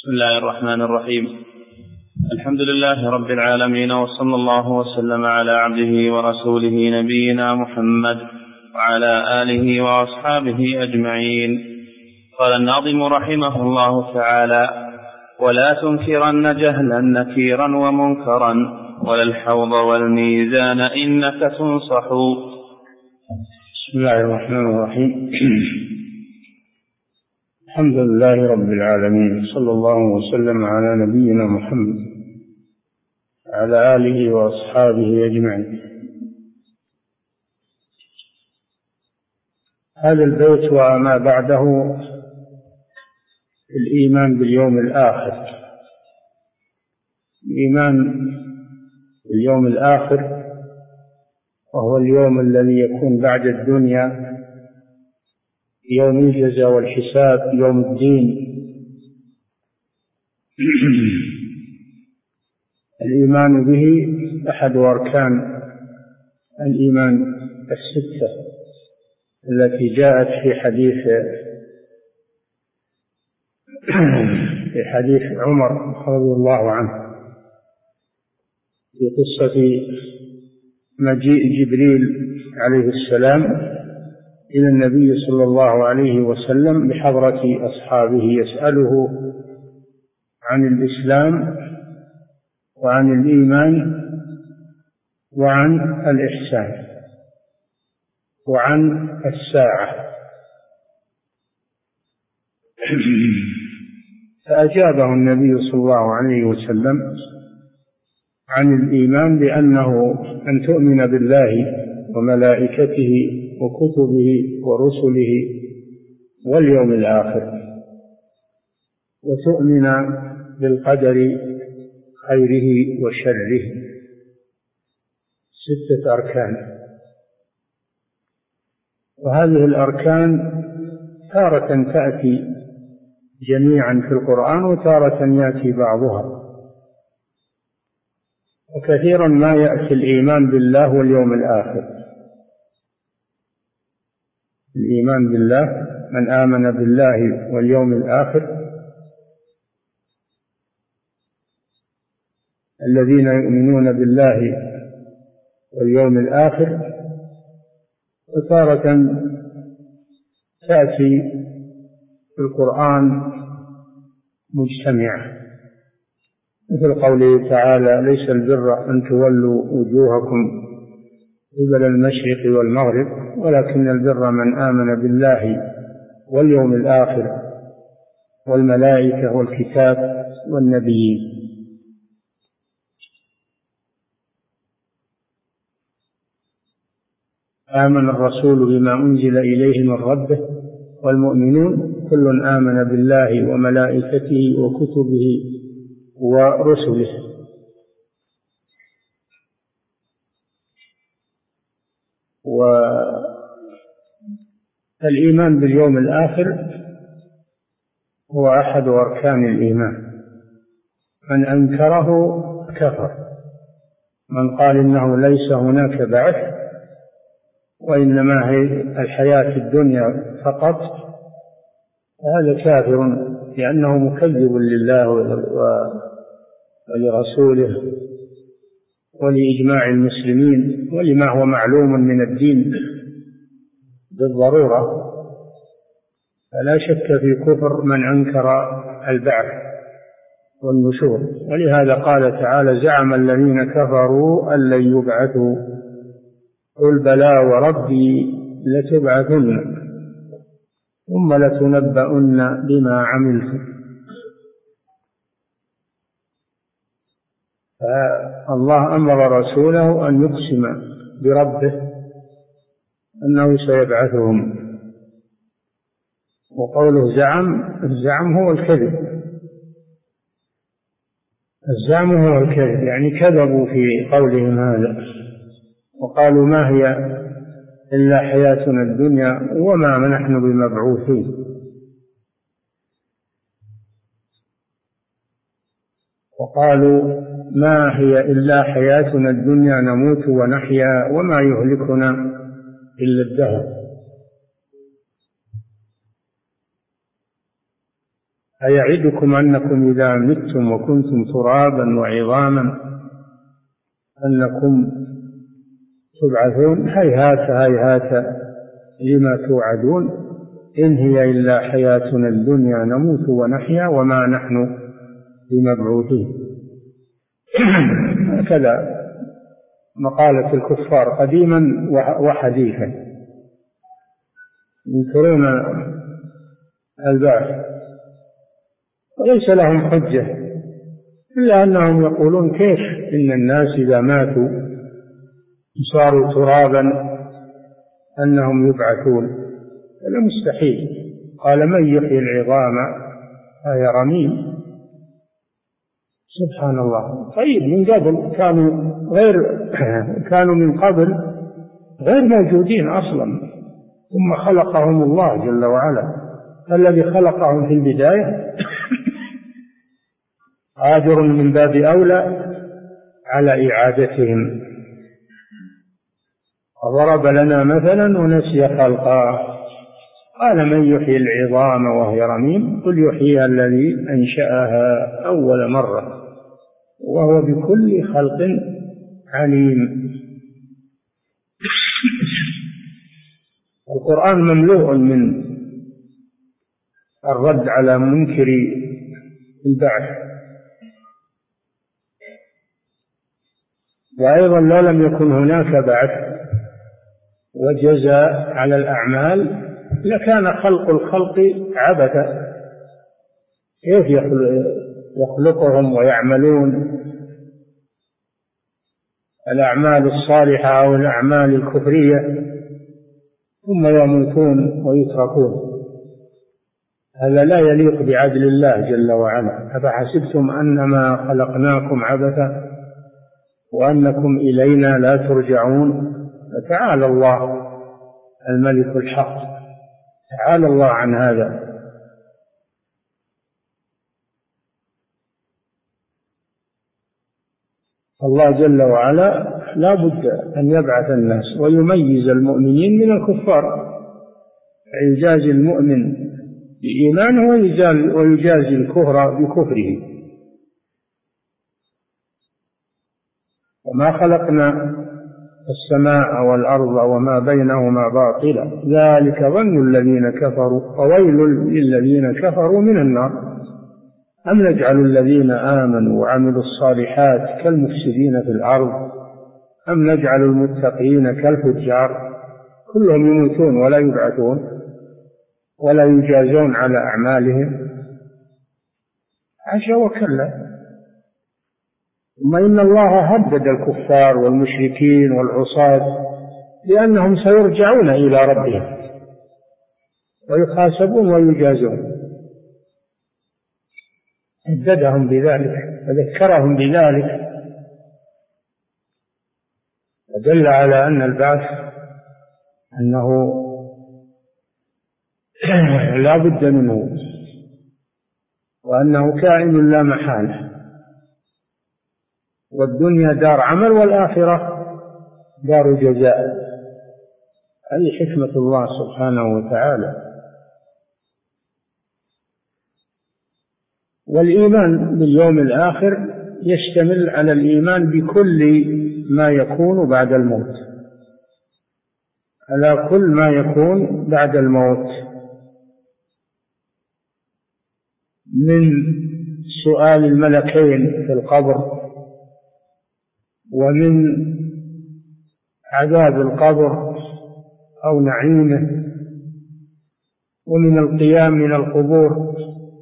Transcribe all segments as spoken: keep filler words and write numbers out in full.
بسم الله الرحمن الرحيم. الحمد لله رب العالمين، وصلى الله وسلم على عبده ورسوله نبينا محمد وعلى آله وأصحابه أجمعين. قال الناظم رحمه الله تعالى: ولا تنكرن جهلا نكيرا ومنكرا، ولا الحوض والميزان إنك تنصح. بسم الله الرحمن الرحيم. الحمد لله رب العالمين، صلى الله وسلم على نبينا محمد وعلى آله وأصحابه أجمعين. هذا البيت وما بعده الإيمان باليوم الآخر. الإيمان باليوم الآخر وهو اليوم الذي يكون بعد الدنيا، يوم الجزاء والحساب، يوم الدين. الإيمان به أحد أركان الإيمان الستة التي جاءت في حديث في حديث عمر رضي الله عنه في قصة مجيء جبريل عليه السلام إلى النبي صلى الله عليه وسلم بحضرة أصحابه يسأله عن الإسلام وعن الإيمان وعن الإحسان وعن الساعة، فأجابه النبي صلى الله عليه وسلم عن الإيمان بأنه أن تؤمن بالله وملائكته وكتبه ورسله واليوم الآخر، وتؤمن بالقدر خيره وشره. ستة أركان، وهذه الأركان تارة تأتي جميعا في القرآن وتارة يأتي بعضها، وكثيرا ما يأتي الإيمان بالله واليوم الآخر. الإيمان بالله، من آمن بالله واليوم الآخر، الذين يؤمنون بالله واليوم الآخر. وتارة تأتي في القرآن مجتمعة، مثل قوله تعالى: ليس البر أن تولوا وجوهكم قبل المشرق والمغرب، ولكن البر من آمن بالله واليوم الآخر والملائكة والكتاب والنبيين. آمن الرسول بما أنزل إليه من ربه والمؤمنون كل آمن بالله وملائكته وكتبه ورسله. والإيمان باليوم الآخر هو أحد أركان الإيمان، من أنكره كفر. من قال إنه ليس هناك بعث وإنما هي الحياة الدنيا فقط، هذا كافر، لأنه مكذب لله ولرسوله ولإجماع المسلمين ولما هو معلوم من الدين بالضرورة. فلا شك في كفر من أنكر البعث والنشور. ولهذا قال تعالى: زعم الذين كفروا أن لن يبعثوا قل بلى وربي لتبعثن ثم لتنبؤن بما عملتم. فالله أمر رسوله أن يقسم بربه أنه سيبعثهم. وقوله زعم، الزعم هو الكذب، الزعم هو الكذب، يعني كذبوا في قولهم هذا، وقالوا ما هي إلا حياتنا الدنيا وما نحن بمبعوثين. وقالوا ما هي إلا حياتنا الدنيا نموت ونحيا وما يهلكنا إلا الدهر. أيعدكم أنكم إذا متم وكنتم ترابا وعظاما أنكم تبعثون؟ هيهات هيهات لما توعدون، إن هي إلا حياتنا الدنيا نموت ونحيا وما نحن بمبعوثين. هكذا مقالة الكفار قديما وحديثا، ينكرون البعث وليس لهم حجة إلا أنهم يقولون كيف إن الناس إذا ماتوا صاروا ترابا أنهم يبعثون؟ هذا مستحيل. قال من يحيي العظام أهي رميم؟ سبحان الله. طيب من قبل كانوا غير كانوا من قبل غير موجودين أصلا، ثم خلقهم الله جل وعلا. الذي خلقهم في البداية قادر من باب أولى على إعادتهم. وضرب لنا مثلا ونسي خلقه، قال من يحيي العظام وهي رميم؟ قل يحييها الذي أنشأها أول مرة وهو بكل خلق عليم. القرآن مملوء من الرد على منكر البعث. وأيضا لو لم يكن هناك بعث وجزاء على الأعمال لكان خلق الخلق عبثا. كيف يخلقهم ويعملون الأعمال الصالحة أو الأعمال الكفرية ثم يموتون ويتركون؟ هذا لا يليق بعدل الله جل وعلا. أفحسبتم أنما خلقناكم عبثا وأنكم إلينا لا ترجعون؟ فتعالى الله الملك الحق، تعالى الله عن هذا. الله جل وعلا لا بد أن يبعث الناس ويميز المؤمنين من الكفار، يجازي المؤمن بإيمانه ويجازي الكفر بكفره. وما خلقنا السماء والأرض وما بينهما باطلا ذلك ظن الذين كفروا فويل للذين كفروا من النار. أم نجعل الذين آمنوا وعملوا الصالحات كالمفسدين في الأرض أم نجعل المتقين كالفجار؟ كلهم يموتون ولا يبعثون ولا يجازون على أعمالهم. حاشا وكلا. ثم إن الله هدد الكفار والمشركين والعصاة لأنهم سيرجعون إلى ربهم ويحاسبون ويجازون. هددهم بذلك وذكرهم بذلك ودل على أن البعث أنه لا بد منه وأنه كائن لا محالة، والدنيا دار عمل والآخرة دار جزاء. هذه حكمة الله سبحانه وتعالى. والإيمان باليوم الآخر يشتمل على الإيمان بكل ما يكون بعد الموت، على كل ما يكون بعد الموت من سؤال الملكين في القبر ومن عذاب القبر أو نعيمه ومن القيام من القبور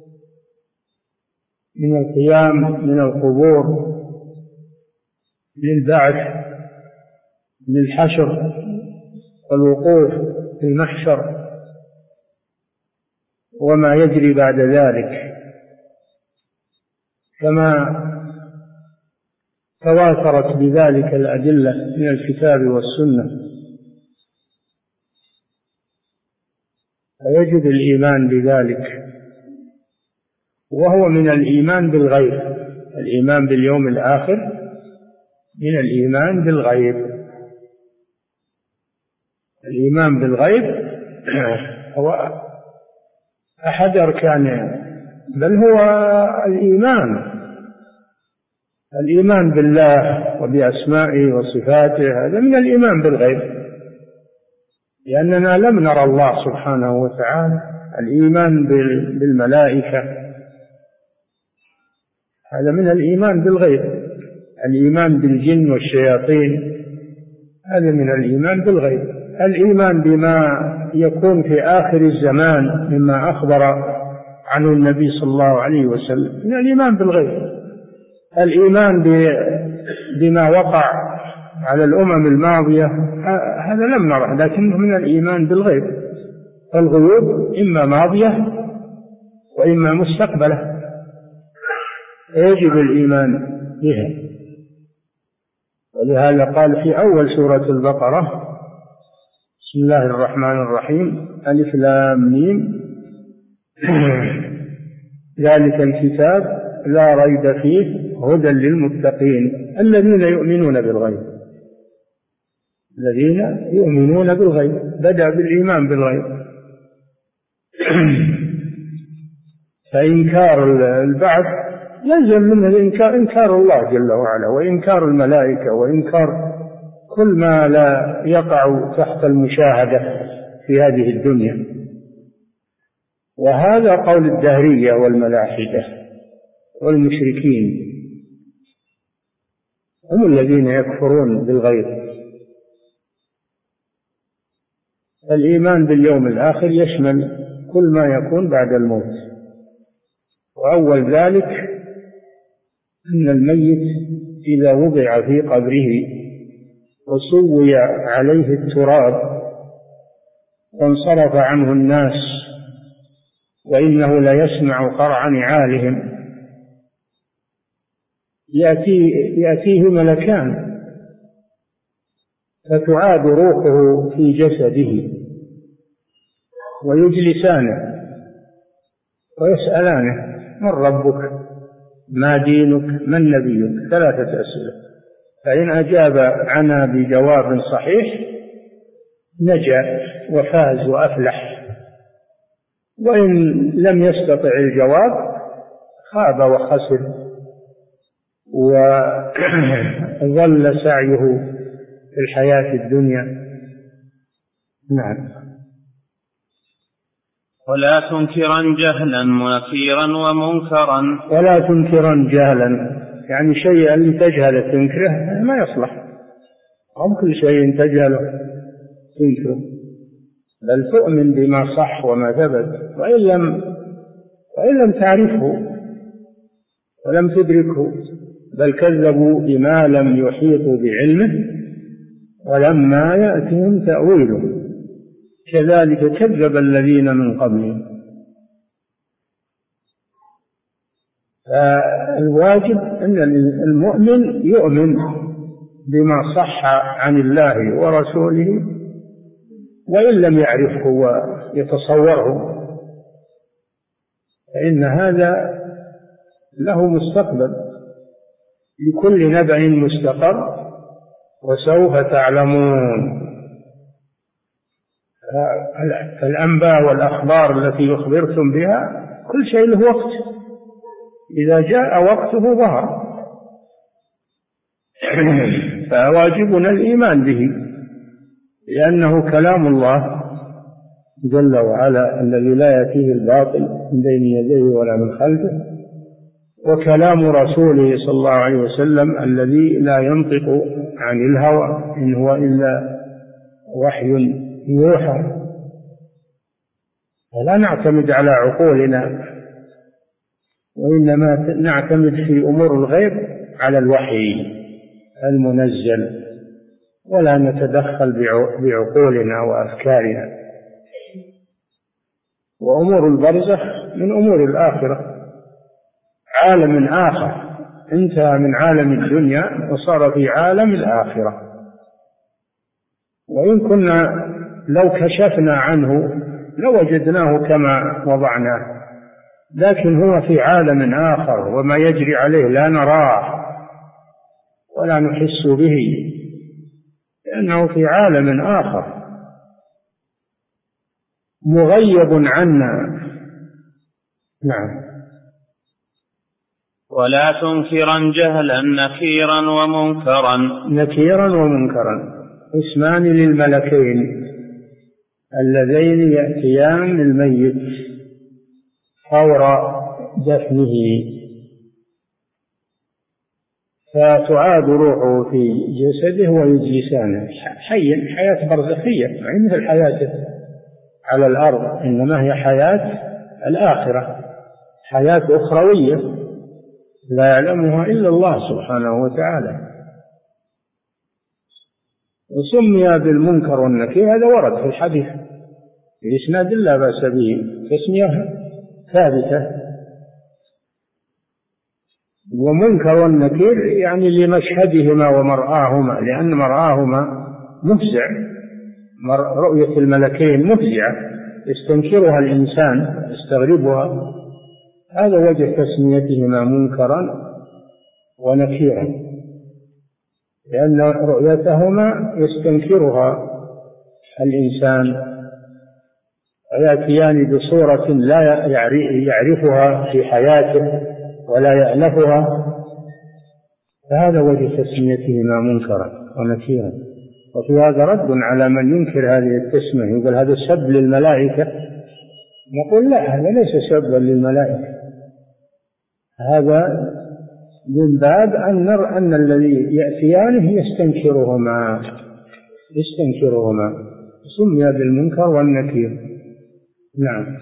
من القيام من القبور للبعث للحشر والوقوف في المحشر وما يجري بعد ذلك، كما تواترت بذلك الأدلة من الكتاب والسنة. فيجب الإيمان بذلك، وهو من الإيمان بالغيب. الإيمان باليوم الآخر من الإيمان بالغيب. الإيمان بالغيب هو أحد أركان بل هو الإيمان الإيمان بالله وبأسمائه وصفاته، هذا من الإيمان بالغيب، لأننا لم نرى الله سبحانه وتعالى. الإيمان بالملائكة هذا من الإيمان بالغيب. الإيمان بالجن والشياطين هذا من الإيمان بالغيب. الإيمان بما يكون في آخر الزمان مما أخبر عنه النبي صلى الله عليه وسلم من الإيمان بالغيب. الإيمان بما وقع على الأمم الماضية هذا لم نره، لكنه من الإيمان بالغيب. الغيوب إما ماضية وإما مستقبلة، يجب الإيمان بها. ولهذا قال في أول سورة البقرة: بسم الله الرحمن الرحيم، ألف لام ميم، ذلك الكتاب لا ريب فيه هدى للمتقين الذين يؤمنون بالغيب. الذين يؤمنون بالغيب، بدأ بالإيمان بالغيب. فإنكار البعث يلزم منه الإنكار، إنكار الله جل وعلا، وإنكار الملائكة، وإنكار كل ما لا يقع تحت المشاهدة في هذه الدنيا. وهذا قول الدهرية والملاحدة والمشركين، هم الذين يكفرون بالغيب. الإيمان باليوم الآخر يشمل كل ما يكون بعد الموت، وأول ذلك أن الميت إذا وضع في قبره وسوي عليه التراب وانصرف عنه الناس وإنه لا يسمع قرع نعالهم، يأتي يأتيه ملكان فتعاد روحه في جسده ويجلسانه ويسألانه: من ربك؟ ما دينك؟ من نبيك؟ ثلاثة أسئلة. فإن أجاب عنها بجواب صحيح نجا وفاز وأفلح، وإن لم يستطع الجواب خاب وخسر وظل سعيه في الحياة الدنيا. نعم. ولا تنكرا جهلا منكرا ومنكرا. ولا تنكرا جهلا، يعني شيئا لتجهل تنكره ما يصلح، هم كل شيء تجهله تنكره، بل تؤمن بما صح وما ثبت، وإن لم, وإن لم تعرفه ولم تدركه، بل كذبوا بما لم يحيطوا بعلمه ولما يأتهم تأويله كذلك كذب الذين من قبلهم. فالواجب أن المؤمن يؤمن بما صح عن الله ورسوله وإن لم يعرفه ويتصوره، فإن هذا له مستقبل، لكل نبأ مستقر وسوف تعلمون. الأنباء والأخبار التي يخبرتم بها كل شيء له وقت، إذا جاء وقته ظهر، فواجبنا الإيمان به، لأنه كلام الله جل وعلا الذي لا يأتيه الباطل من بين يديه ولا من خلفه، وكلام رسوله صلى الله عليه وسلم الذي لا ينطق عن الهوى إن هو إلا وحي يوحى. فلا نعتمد على عقولنا، وإنما نعتمد في أمور الغيب على الوحي المنزل، ولا نتدخل بعقولنا وأفكارنا. وأمور البرزخ من أمور الآخرة، عالم آخر انتهى من عالم الدنيا وصار في عالم الآخرة، وإن كنا لو كشفنا عنه لوجدناه كما وضعناه، لكن هو في عالم آخر، وما يجري عليه لا نراه ولا نحس به، لأنه في عالم آخر مغيب عنا. نعم. ولا تنكرا جهلا نكيرا ومنكرا. نكيرا ومنكرا اسمان للملكين اللذين يأتيان للميت فور دفنه، فتعاد روحه في جسده ويجلسانه حيا حياة برزخية، يعني مثل حياته على الأرض، إنما هي حياة الآخرة، حياة أخروية لا يعلمها إلا الله سبحانه وتعالى. وسمي بالمنكر والنكير، هذا ورد في الحديث بإسناد لا بأس به، تسمية ثابتة. ومنكر والنكير يعني لمشهدهما ومرآهما، لأن مرآهما مفزع، رؤية الملكين مفزعة يستنكرها الإنسان يستغربها، هذا وجه تسميتهما منكرا ونكيرا، لأن رؤيتهما يستنكرها الإنسان ويأتيان بصورة لا يعرفها في حياته ولا يألفها، فهذا وجه تسميتهما منكرا ونكيرا. وفي هذا رد على من ينكر هذه التسمية، يقول هذا سب للملائكة، نقول لا، هذا ليس سبا للملائكة، هذا من باب أن نرى أن الذي يأتيانه يستنكرهما يستنكرهما سمي بالمنكر والنكير. نعم.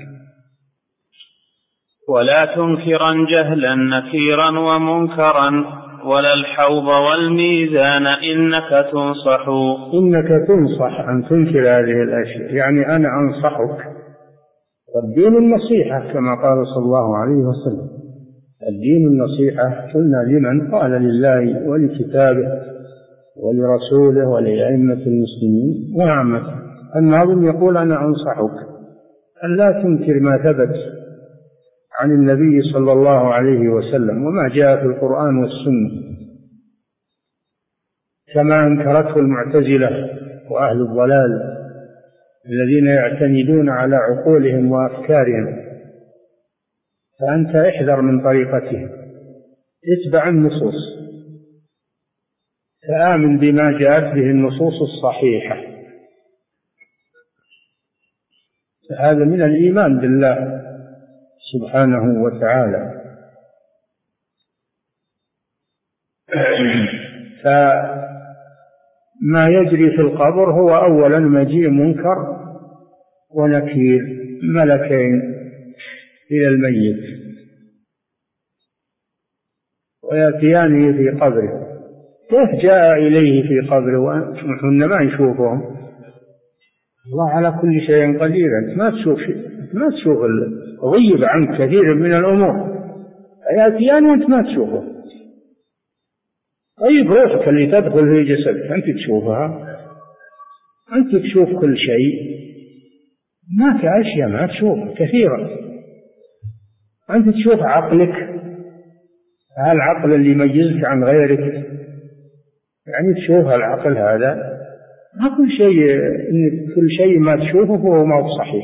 ولا تنكرا جهلا نكيرا ومنكرا ولا الحوض والميزان إنك تنصح. إنك تنصح أن تنكر هذه الأشياء، يعني أنا أنصحك. الدين النصيحة كما قال صلى الله عليه وسلم، الدين النصيحة. قلنا لمن؟ قال لله ولكتابه ولرسوله ولأئمة المسلمين وعامة. الناظم يقول أنا أنصحك أن لا تنكر ما ثبت عن النبي صلى الله عليه وسلم وما جاء في القرآن والسنة، كما أنكرته المعتزلة وأهل الضلال الذين يعتمدون على عقولهم وأفكارهم، فأنت احذر من طريقتهم، اتبع النصوص، فآمن بما جاءت به النصوص الصحيحة، هذا من الإيمان بالله سبحانه وتعالى. فما يجري في القبر هو أولا مجيء منكر ونكير، ملكين إلى الميت ويأتيانه في قبره. كيف جاء إليه في قبره ونحن ما نشوفهم؟ الله على كل شيء قدير، أنت ما تشوف ما تشوف غيب عنك كثير من الأمور، يأتيان وأنت ما تشوفه. طيب روحك اللي تدخل في جسدك أنت تشوفها، أنت تشوف كل شيء، هناك أشياء ما تشوف كثيرة. أنت تشوف عقلك، هذا العقل اللي يميزك عن غيرك، يعني تشوف العقل هذا، ما كل شيء إن كل شيء ما تشوفه هو ما هو صحيح.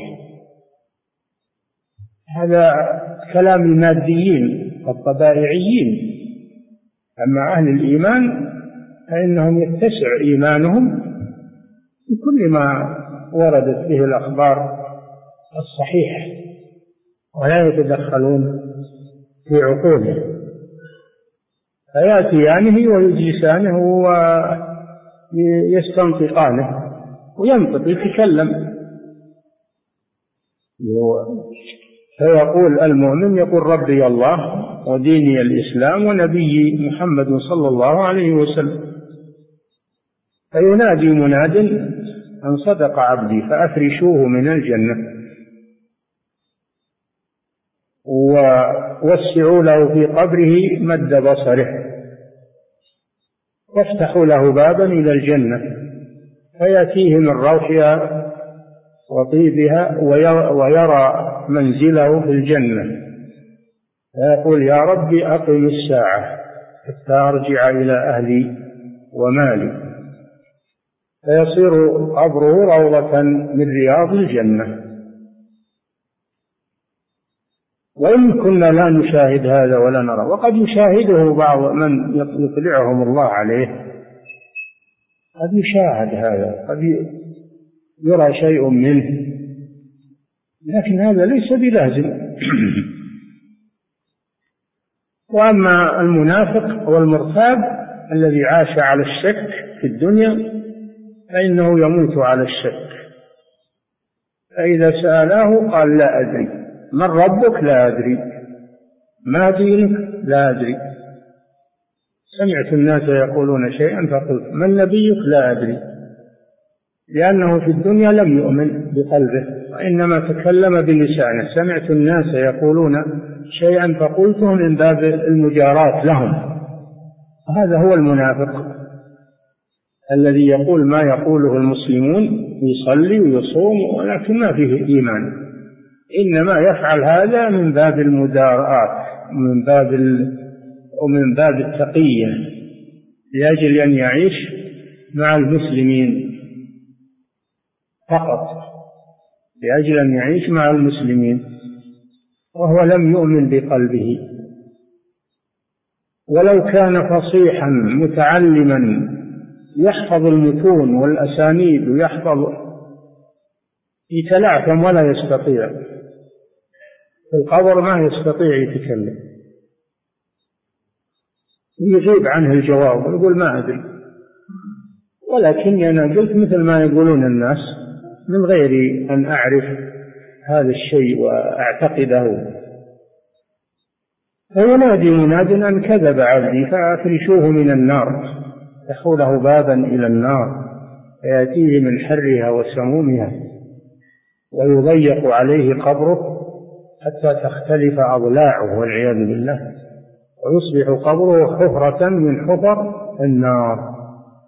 هذا كلام الماديين الطبائعيين. أما أهل الإيمان فإنهم يتسع إيمانهم بكل ما وردت به الأخبار الصحيحة ولا يتدخلون في عقوله، فيأتيانه ويجلسانه ويستنطقانه وينطق يتكلم. فيقول المؤمن يقول ربي الله وديني الإسلام ونبي محمد صلى الله عليه وسلم، فينادي مناد أن صدق عبدي فأفرشوه من الجنة ووسعوا له في قبره مد بصره وافتحوا له بابا إلى الجنة فيأتيه من روحها وطيبها ويرى منزله في الجنة، فيقول يا ربي أقم الساعة حتى أرجع إلى أهلي ومالي، فيصير قبره روضة من رياض الجنة. وإن كنا لا نشاهد هذا ولا نرى، وقد يشاهده بعض من يطلعهم الله عليه، قد يشاهد هذا، قد يرى شيء منه، لكن هذا ليس بلازم. وأما المنافق والمرتاب الذي عاش على الشك في الدنيا فإنه يموت على الشك، فإذا سأله قال لا أدري. من ربك؟ لا أدري. ما دينك؟ لا أدري. سمعت الناس يقولون شيئا فقلت. من نبيك؟ لا أدري، لأنه في الدنيا لم يؤمن بقلبه وإنما تكلم بلسانه. سمعت الناس يقولون شيئا فقلته من باب المجاراة لهم. هذا هو المنافق الذي يقول ما يقوله المسلمون، يصلي ويصوم ولكن ما فيه إيمان، إنما يفعل هذا من باب المداراة ومن باب ومن باب التقية لأجل أن يعيش مع المسلمين فقط، لأجل أن يعيش مع المسلمين، وهو لم يؤمن بقلبه. ولو كان فصيحا متعلما يحفظ المتون والأسانيد ويحفظ، يتلعثم ولا يستطيع في القبر، ما يستطيع يتكلم، يجيب عنه الجواب ويقول ما أدري. ولكني أنا قلت مثل ما يقولون الناس من غير أن أعرف هذا الشيء وأعتقده. فينادي مناد أن كذب عبدي فأفرشوه من النار، يحوله بابا إلى النار فيأتيه من حرها وسمومها ويضيق عليه قبره حتى تختلف أضلاعه والعياذ بالله، ويصبح قبره حفرة من حفر النار.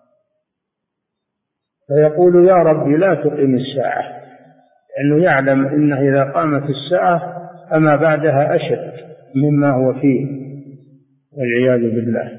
فيقول يا ربي لا تقم الساعة، لأنه يعلم أنه إذا قامت الساعة فما بعدها أشد مما هو فيه والعياذ بالله.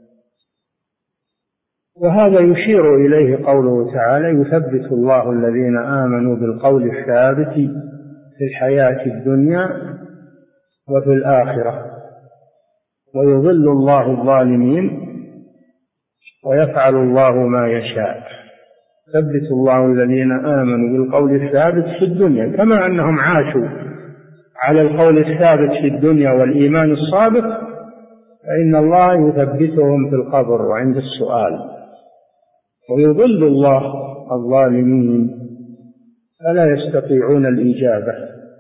وهذا يشير إليه قوله تعالى يثبت الله الذين آمنوا بالقول الثابت في الحياة الدنيا وفي الآخرة ويضل الله الظالمين ويفعل الله ما يشاء. ثبت الله الذين آمنوا بالقول الثابت في الدنيا، كما أنهم عاشوا على القول الثابت في الدنيا والإيمان الصادق، فإن الله يثبتهم في القبر وعند السؤال. ويضل الله الظالمين فلا يستطيعون الإجابة.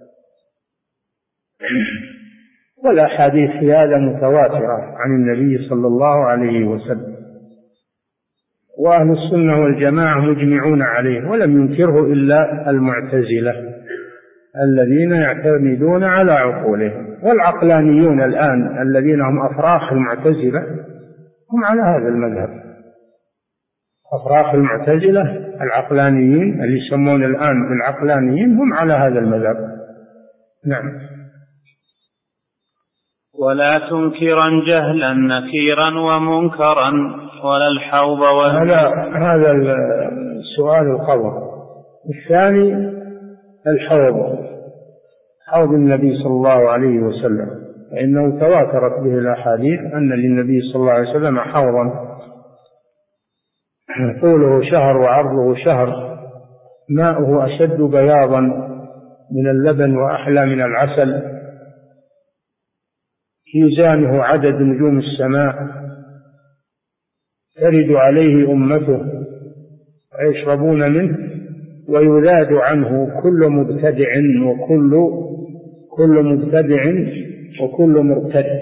والأحاديث في هذا متواترة عن النبي صلى الله عليه وسلم، وأهل السنة والجماعة مجمعون عليه، ولم ينكره إلا المعتزلة الذين يعتمدون على عقولهم. والعقلانيون الآن الذين هم أفراخ المعتزلة هم على هذا المذهب. أفراخ المعتزلة العقلانيين اللي يسمون الآن بالعقلانيين هم على هذا المذهب. نعم. ولا تنكرا جهلا نكيرا ومنكرا ولا الحوض هذا هذا السؤال القبر. الثاني الحوض، حوض النبي صلى الله عليه وسلم، فإنه تواترت به الأحاديث أن للنبي صلى الله عليه وسلم حوضا طوله شهر وعرضه شهر، ماؤه أشد بياضا من اللبن وأحلى من العسل، ميزانه عدد نجوم السماء، ترد عليه أمته ويشربون منه ويذاد عنه كل مبتدع وكل كل مبتدع وكل مرتد.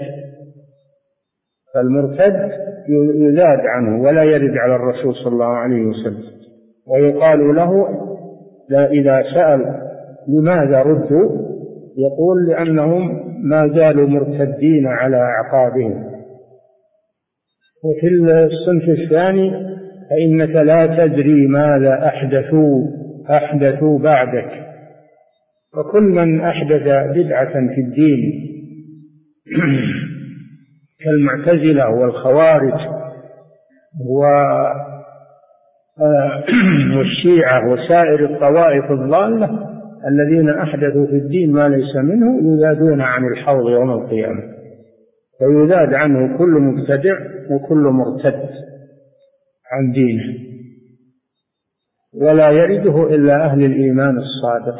فالمرتد يذاد عنه ولا يرد على الرسول صلى الله عليه وسلم. ويقال له إذا سأل لماذا ردوا يقول لأنهم ما زالوا مرتدين على أعقابهم. وفي الصنف الثاني فإنك لا تدري ماذا أحدثوا أحدثوا بعدك. وكل من أحدث بدعة في الدين كالمعتزلة والخوارج والشيعة وسائر الطوائف الضالة الذين أحدثوا في الدين ما ليس منه يذادون عن الحوض يوم القيامة، ويذاد عنه كل مبتدع وكل مرتد عن دينه، ولا يرده إلا أهل الإيمان الصادق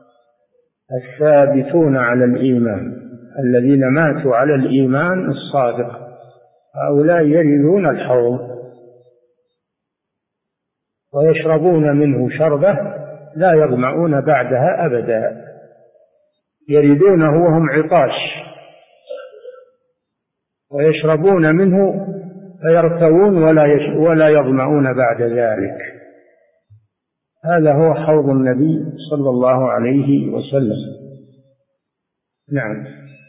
الثابتون على الإيمان، الذين ماتوا على الإيمان الصادق، هؤلاء يردون الحوض ويشربون منه شربة لا يظمؤون بعدها أبدا، يردونه وهم عطاش ويشربون منه فيرتوون ولا ولا يظمؤون بعد ذلك. هذا هو حوض النبي صلى الله عليه وسلم. نعم.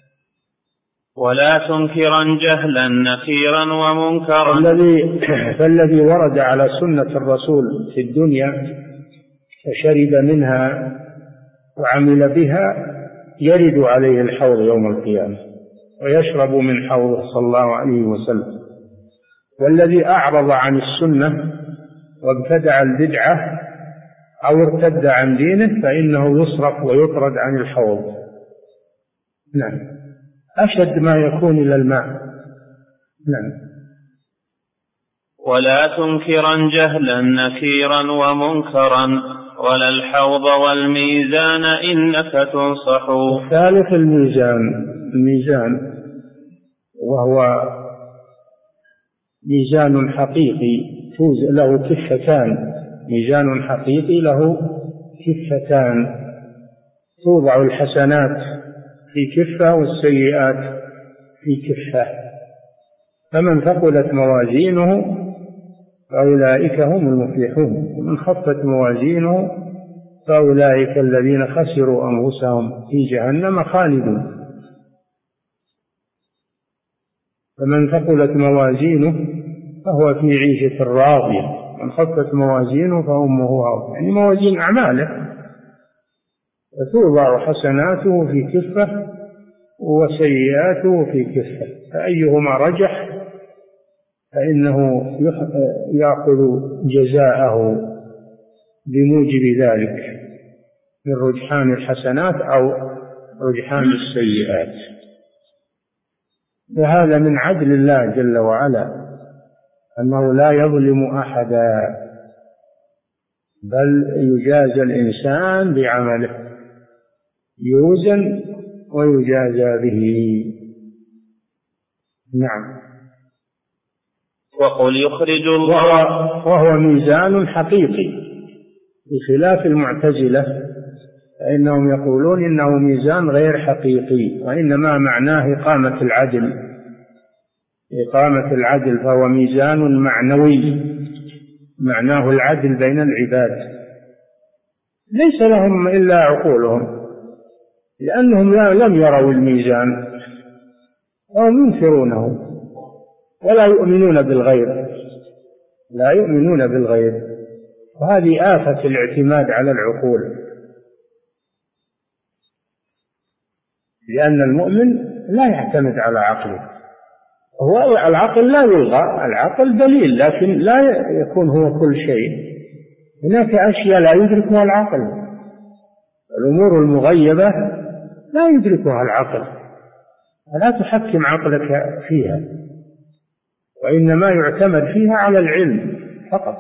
ولا تنكرا جهلا نكيرا ومنكرا. الذي فالذي ورد على سنة الرسول في الدنيا فشرب منها وعمل بها يرد عليه الحوض يوم القيامة ويشرب من حوضه صلى الله عليه وسلم. والذي أعرض عن السنة وابتدع البدعة أو ارتد عن دينه فإنه يصرف ويطرد عن الحوض. نعم. أشد ما يكون إلى الماء. نعم. ولا تنكرا جهلا نكيرا ومنكرا ولا الحوض والميزان إنك تنصح. ثالث الميزان، الميزان وهو ميزان حقيقي له كفتان، ميزان حقيقي له كفتان، توضع الحسنات في كفة والسيئات في كفة، فمن ثقلت موازينه فأولئك هم المفلحون، ومن خفت موازينه فأولئك الذين خسروا أنفسهم في جهنم خالدون. فمن ثقلت موازينه فهو في عيشة راضية، من خفت موازينه فأمه هاوية، يعني موازين أعماله، فتوضع حسناته في كفة وسيئاته في كفة، فأيهما رجح فإنه يأخذ جزاءه بموجب ذلك من رجحان الحسنات أو رجحان السيئات. وهذا من عدل الله جل وعلا أنه لا يظلم أحدا، بل يجازى الإنسان بعمله، يوزن ويجازى به. نعم. وقل يخرج الله، وهو ميزان حقيقي بخلاف المعتزلة فإنهم يقولون إنه ميزان غير حقيقي، وإنما معناه إقامة العدل، إقامة العدل، فهو ميزان معنوي معناه العدل بين العباد، ليس لهم إلا عقولهم، لأنهم لم يروا الميزان وهم ينكرونه ولا يؤمنون بالغيب، لا يؤمنون بالغيب، وهذه آفة الاعتماد على العقول، لأن المؤمن لا يعتمد على عقله، هو العقل لا يلغى، العقل دليل لكن لا يكون هو كل شيء، هناك أشياء لا يدركها العقل، الأمور المغيبة لا يدركها العقل، فلا تحكم عقلك فيها، وإنما يعتمد فيها على العلم فقط.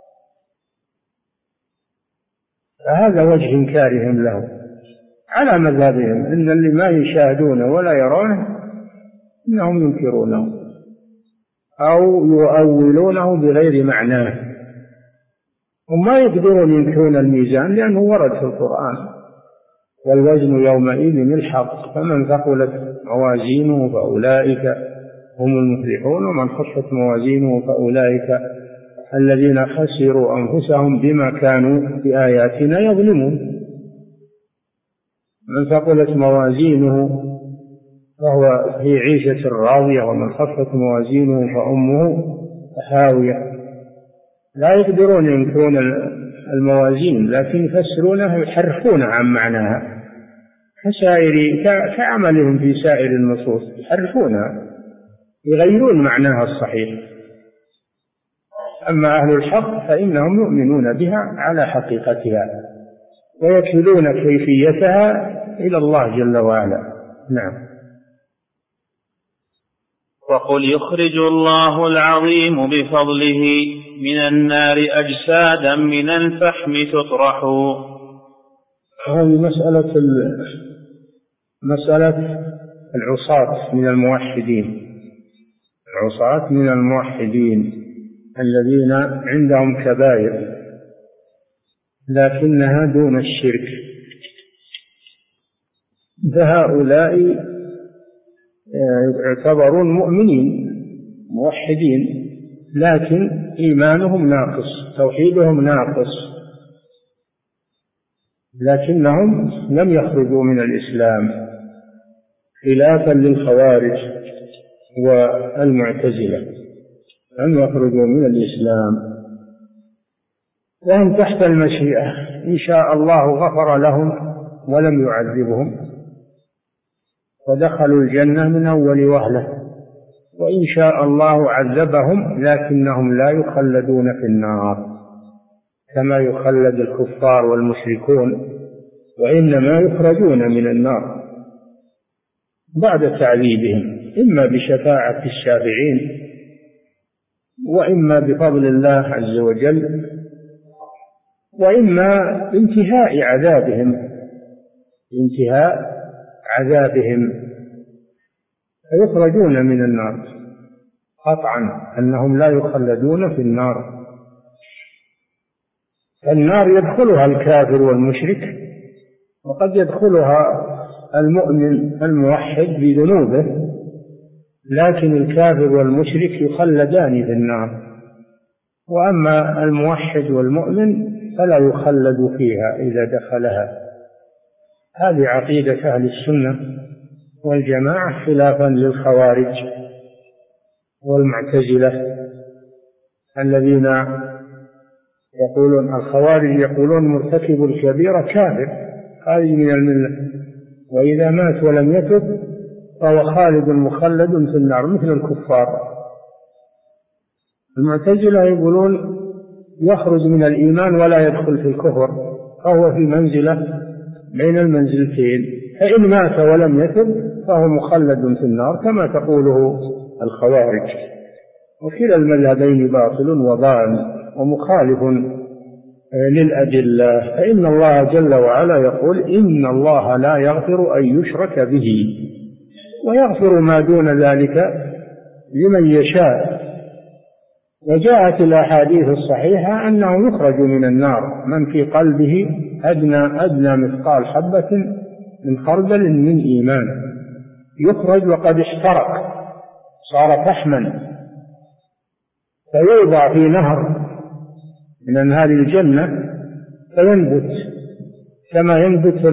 فهذا وجه إنكارهم له على مذهبهم، إن اللي ما يشاهدونه ولا يرونه إنهم ينكرونه أو يؤولونه بغير معناه، وما يقدرون ينكرون الميزان لأنه ورد في القرآن: والوزن يومئذ الحق، فمن ثقلت موازينه فأولئك هم المفلحون، ومن خفت موازينه فأولئك الذين خسروا أنفسهم بما كانوا بآياتنا يظلمون. من ثقلت موازينه فهو في عيشة راضية، ومن خفت موازينه فأمه هاوية. لا يقدرون ينكرون الموازين لكن يفسرونها ويحرفونها عن معناها كسائر كعملهم في سائر النصوص، يحرفونها يغيرون معناها الصحيح. أما أهل الحق فإنهم يؤمنون بها على حقيقتها ويكلون كيفيتها إلى الله جل وعلا. نعم. وقل يخرج الله العظيم بفضله من النار أجسادا من الفحم تطرح. هذه مسألة مسألة العصاة من الموحدين، العصاة من الموحدين الذين عندهم كبائر لكنها دون الشرك، فهؤلاء يعتبرون مؤمنين موحدين لكن إيمانهم ناقص، توحيدهم ناقص، لكنهم لم يخرجوا من الإسلام خلافا للخوارج والمعتزلة، لم يخرجوا من الإسلام وهم تحت المشيئة. إن شاء الله غفر لهم ولم يعذبهم ودخلوا الجنة من أول وهلة، وإن شاء الله عذبهم لكنهم لا يخلدون في النار كما يخلد الكفار والمشركون، وإنما يخرجون من النار بعد تعذيبهم إما بشفاعة الشافعين وإما بفضل الله عز وجل وإما بانتهاء عذابهم انتهاء عذابهم فيخرجون من النار قطعا، أنهم لا يخلدون في النار. النار يدخلها الكافر والمشرك وقد يدخلها المؤمن الموحد بذنوبه، لكن الكافر والمشرك يخلدان في النار، وأما الموحد والمؤمن فلا يخلد فيها إذا دخلها. هذه عقيدة أهل السنة والجماعة خلافا للخوارج والمعتزلة الذين يقولون، الخوارج يقولون مرتكب الكبيرة كافر خارج من الملة، وإذا مات ولم يتب فهو خالد مخلد في النار مثل الكفار. المعتزلة يقولون يخرج من الإيمان ولا يدخل في الكفر، فهو في منزلة بين المنزلتين، فإن مات ولم يتب فهو مخلد في النار كما تقوله الخوارج. وكلا المذهبين باطل وضال ومخالف للأدلة، فإن الله جل وعلا يقول إن الله لا يغفر أن يشرك به ويغفر ما دون ذلك لمن يشاء. وجاءت الأحاديث الصحيحة أنه يخرج من النار من في قلبه أدنى أدنى مثقال حبة من خردل من إيمان، يخرج وقد احترق صار فحما، فيوضع في نهر من أنهار الجنة فينبت كما ينبت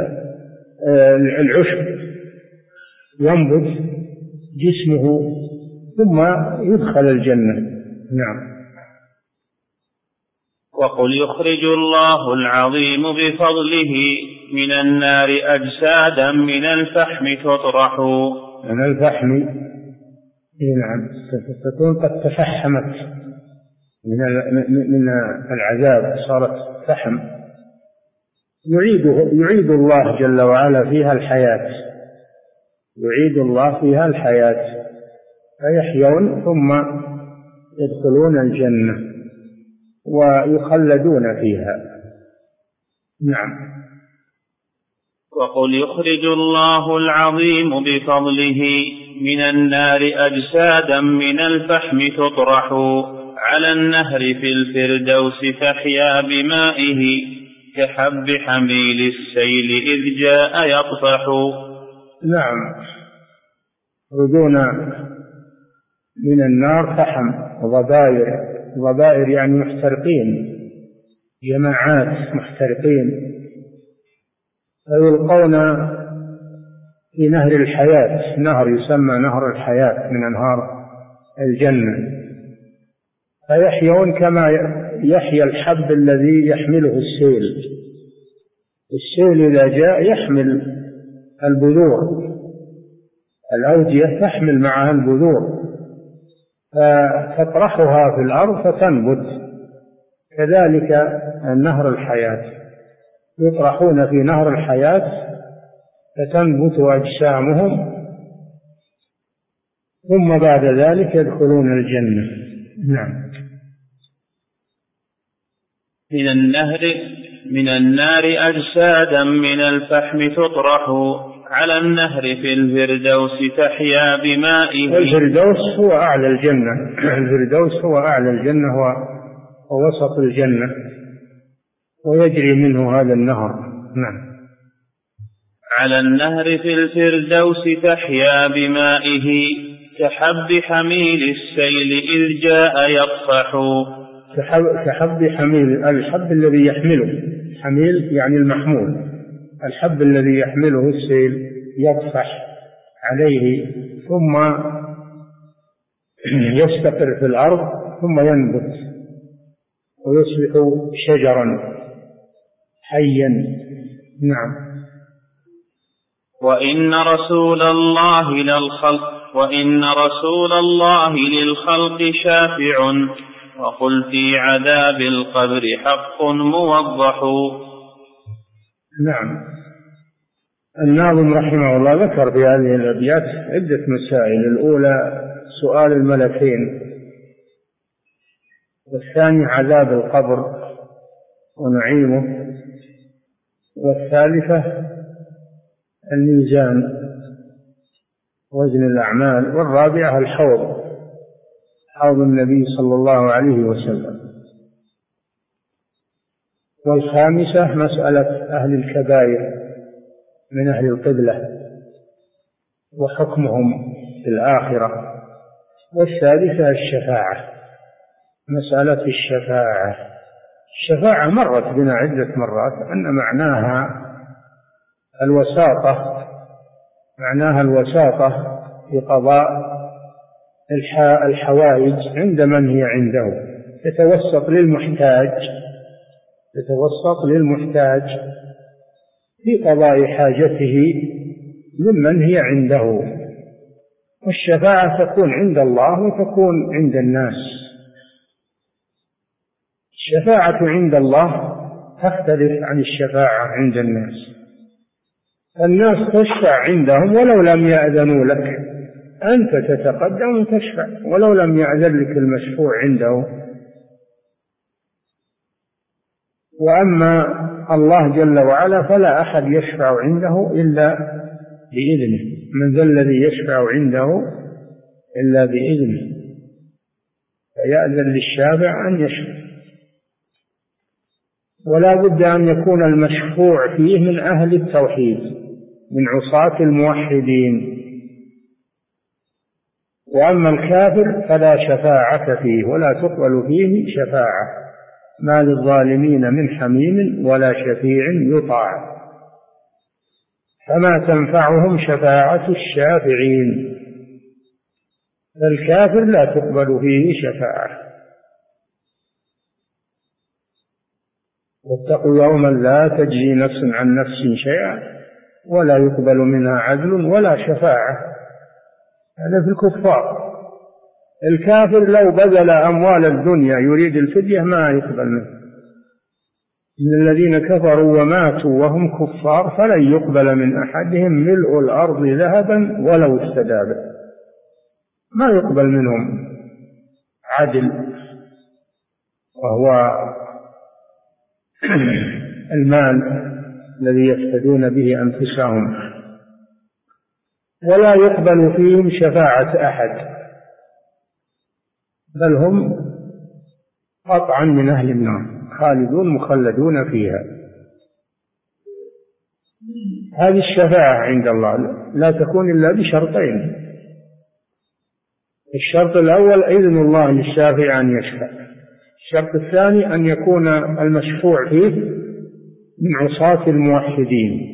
العشب، ينبت جسمه ثم يدخل الجنة. نعم. وقل يخرج الله العظيم بفضله من النار أجسادا من الفحم تطرح. من الفحم، نعم، تكون قد تفحمت من العذاب، صارت فحم، يعيده يعيد الله جل وعلا فيها الحياة، يعيد الله فيها الحياة فيحيون ثم يدخلون الجنة ويخلدون فيها. نعم. وقل يخرج الله العظيم بفضله من النار أجسادا من الفحم تطرح على النهر في الفردوس تحيا بمائه كحب حميل السيل إذ جاء يطفح. نعم. يخرجون من النار فحم وضبائر، ضبائر يعني محترقين، جماعات محترقين، فيلقون في نهر الحياة، نهر يسمى نهر الحياة من أنهار الجنة، فيحيون كما يحيى الحب الذي يحمله السيل. السيل إذا جاء يحمل البذور، الأودية تحمل معها البذور فتطرحها في الأرض فتنبت، كذلك النهر الحياة يطرحون في نهر الحياة فتنبت أجسامهم، ثم بعد ذلك يدخلون الجنة. نعم. من النهر من النار أجسادا من الفحم تطرح على النهر في الفردوس تحيا بمائه. الفردوس هو أعلى الجنة، الفردوس هو أعلى الجنة ووسط الجنة، ويجري منه هذا النهر. نعم. على النهر في الفردوس تحيا بمائه كحب حميل السيل إذ جاء يطفح. كحب حميل، الحب الذي يحمله، حميل يعني المحمول، الحب الذي يحمله السيل يطفح عليه ثم يستقر في الأرض ثم ينبت ويصبح شجرا حيا. نعم. وإن رسول الله للخلق وإن رسول الله للخلق شافع وقل في عذاب القبر حق موضح. نعم. الناظم رحمه الله ذكر في هذه الأبيات عدة مسائل. الأولى سؤال الملكين، والثاني عذاب القبر ونعيمه، والثالثة الميزان وزن الأعمال، والرابعة الحوض، حوض النبي صلى الله عليه وسلم، والخامسة مسألة أهل الكبائر من أهل القبلة وحكمهم في الآخرة، والثالثة الشفاعة، مسألة الشفاعة. الشفاعة مرت بنا عدة مرات أن معناها الوساطة، معناها الوساطة في قضاء الحوائج عند من هي عنده، يتوسط للمحتاج يتوسط للمحتاج في قضاء حاجته ممن هي عنده. والشفاعة تكون عند الله وتكون عند الناس. الشفاعة عند الله تختلف عن الشفاعة عند الناس. الناس تشفع عندهم ولو لم يأذنوا لك، أنت تتقدم وتشفع ولو لم يأذن لك المشفوع عنده. وأما الله جل وعلا فلا أحد يشفع عنده إلا بإذنه. من ذا الذي يشفع عنده إلا بإذنه، فيأذن للشافع أن يشفع. ولا بد أن يكون المشفوع فيه من أهل التوحيد، من عصاة الموحدين. وأما الكافر فلا شفاعة فيه ولا تقبل فيه شفاعة، ما للظالمين من حميم ولا شفيع يطاع، فما تنفعهم شفاعة الشافعين. فالكافر لا تقبل فيه شفاعة. واتقوا يوما لا تجزي نفس عن نفس شيئا ولا يقبل منها عدل ولا شفاعة. هذا في الكفار. الكافر لو بذل أموال الدنيا يريد الفدية ما يقبل منه. إن الذين كفروا وماتوا وهم كفار فلن يقبل من أحدهم ملء الأرض ذهبا ولو افتدى به، ما يقبل منهم عدل، وهو المال الذي يفتدون به أنفسهم. ولا يقبل فيهم شفاعة أحد، بل هم قطعا من أهل النار خالدون مخلدون فيها. هذه الشفاعة عند الله لا تكون إلا بشرطين. الشرط الأول إذن الله للشافع أن يشفع. الشرط الثاني أن يكون المشفوع فيه من عصاة الموحدين.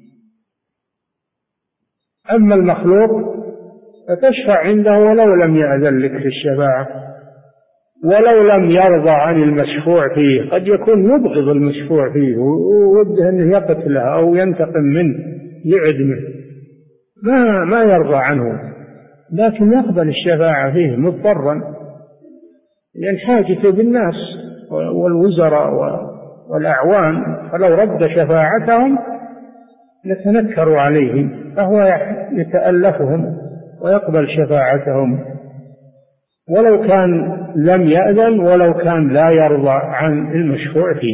أما المخلوق فتشفع عنده ولو لم يأذن لك في الشفاعة، ولو لم يرضى عن المشفوع فيه. قد يكون يبغض المشفوع فيه ووده أنه يقتله أو ينتقم منه يعدمه، ما ما يرضى عنه، لكن يقبل الشفاعة فيه مضطرا، لأن حاجته بالناس والوزراء والأعوان، فلو رد شفاعتهم لتنكروا عليه، فهو يتألفهم ويقبل شفاعتهم ولو كان لم يأذن، ولو كان لا يرضى عن المشفوع فيه.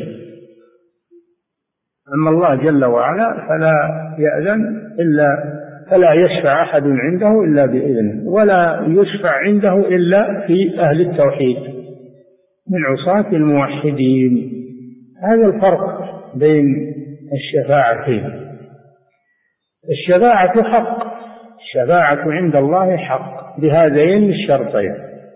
أما الله جل وعلا فلا يأذن إلا فلا يشفع أحد عنده إلا بإذنه، ولا يشفع عنده إلا في أهل التوحيد من عصاة الموحدين. هذا الفرق بين الشفاعتين. الشفاعة حق، الشفاعة عند الله حق بهذين الشرطين،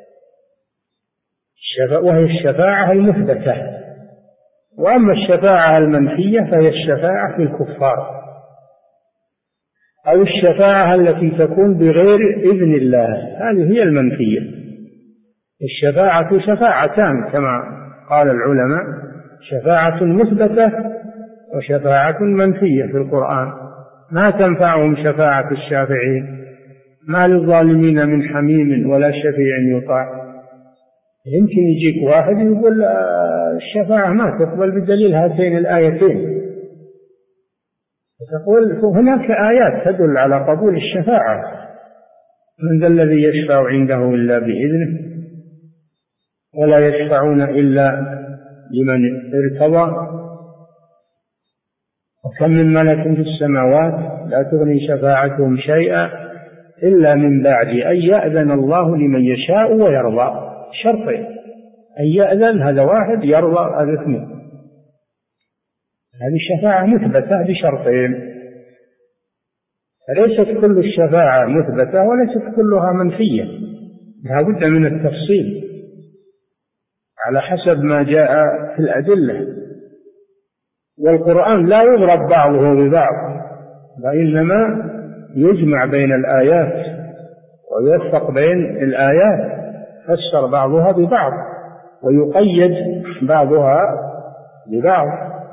وهي الشفاعة المثبتة. وأما الشفاعة المنفية فهي الشفاعة في الكفار، أو الشفاعة التي تكون بغير إذن الله، هذه هي المنفية. الشفاعة شفاعتان كما قال العلماء، شفاعة مثبتة وشفاعة منفية في القرآن، ما تنفعهم شفاعة الشافعين، ما للظالمين من حميم ولا شفيع يطاع. يمكن يجيك واحد يقول الشفاعة ما تقبل بدليل هاتين الآيتين، تقول هناك آيات تدل على قبول الشفاعة. من ذا الذي يشفع عنده إلا بإذنه ولا يشفعون إلا لمن ارتضى وكم من ملك في السماوات لا تغني شفاعتهم شيئا إلا من بعد أن يأذن الله لمن يشاء ويرضى. شرطين، أن يأذن هذا واحد، يرضى هذا اثنين. هذه الشفاعة مثبتة بشرطين، فليست كل الشفاعة مثبتة وليست كلها منفية، لا بد من التفصيل على حسب ما جاء في الأدلة. والقرآن لا يضرب بعضه ببعض، وإنما يجمع بين الآيات ويوفق بين الآيات، فسر بعضها ببعض ويقيد بعضها ببعض.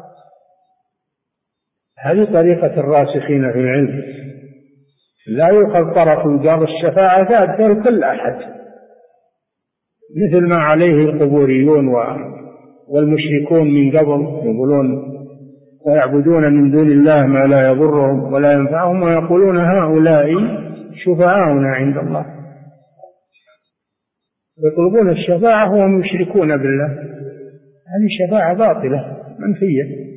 هذه طريقة الراسخين في العلم، لا يؤخذ طرف وجاب الشفاعة ذات لكل أحد، مثل ما عليه القبوريون والمشركون من قبل، يقولون ويعبدون من دون الله ما لا يضرهم ولا ينفعهم ويقولون هؤلاء شفعاؤنا عند الله، يطلبون الشفاعة وهم يشركون بالله. هذه شفاعة باطلة منفية.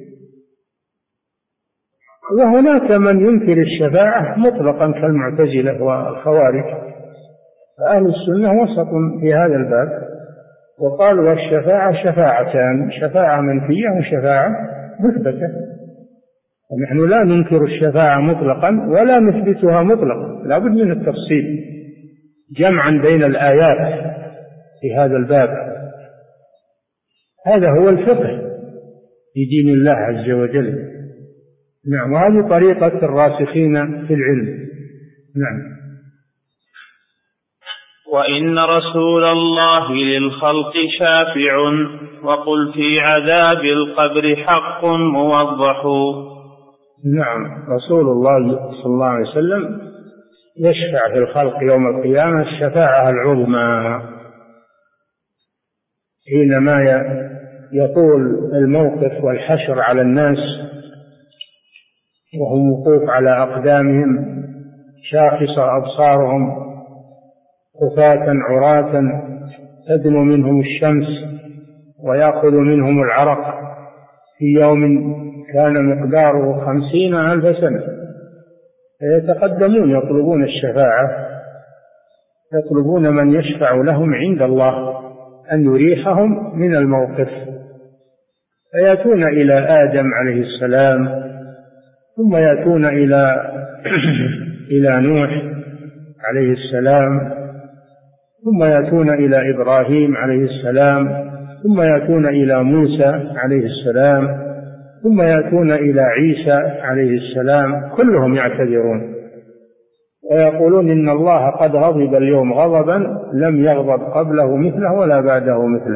وهناك من ينكر الشفاعة مطلقا كالمعتزلة والخوارج، فأهل السنة وسط في هذا الباب وقالوا الشفاعة شفاعتان، شفاعة منفية وشفاعة مثبتة. ونحن لا ننكر الشفاعة مطلقا ولا نثبتها مطلقا، لا بد من التفصيل جمعا بين الآيات في هذا الباب. هذا هو الفقه في دين الله عز وجل. نعم، وهذه طريقة الراسخين في العلم. نعم. وإن رسول الله للخلق شافع، وقل في عذاب القبر حق موضح. نعم، رسول الله صلى الله عليه وسلم يشفع في الخلق يوم القيامة الشفاعة العظمى، حينما يطول الموقف والحشر على الناس وهم وقوف على أقدامهم شاخصة أبصارهم خفاة عراة تدنو منهم الشمس ويأخذ منهم العرق في يوم كان مقداره خمسين ألف سنة، فيتقدمون يطلبون الشفاعة، يطلبون من يشفع لهم عند الله أن يريحهم من الموقف، فيأتون إلى آدم عليه السلام، ثم يأتون إلى إلى نوح عليه السلام، ثم يأتون إلى إبراهيم عليه السلام، ثم يأتون إلى موسى عليه السلام، ثم يأتون إلى عيسى عليه السلام، كلهم يعتذرون ويقولون إن الله قد غضب اليوم غضبا لم يغضب قبله مثله ولا بعده مثله،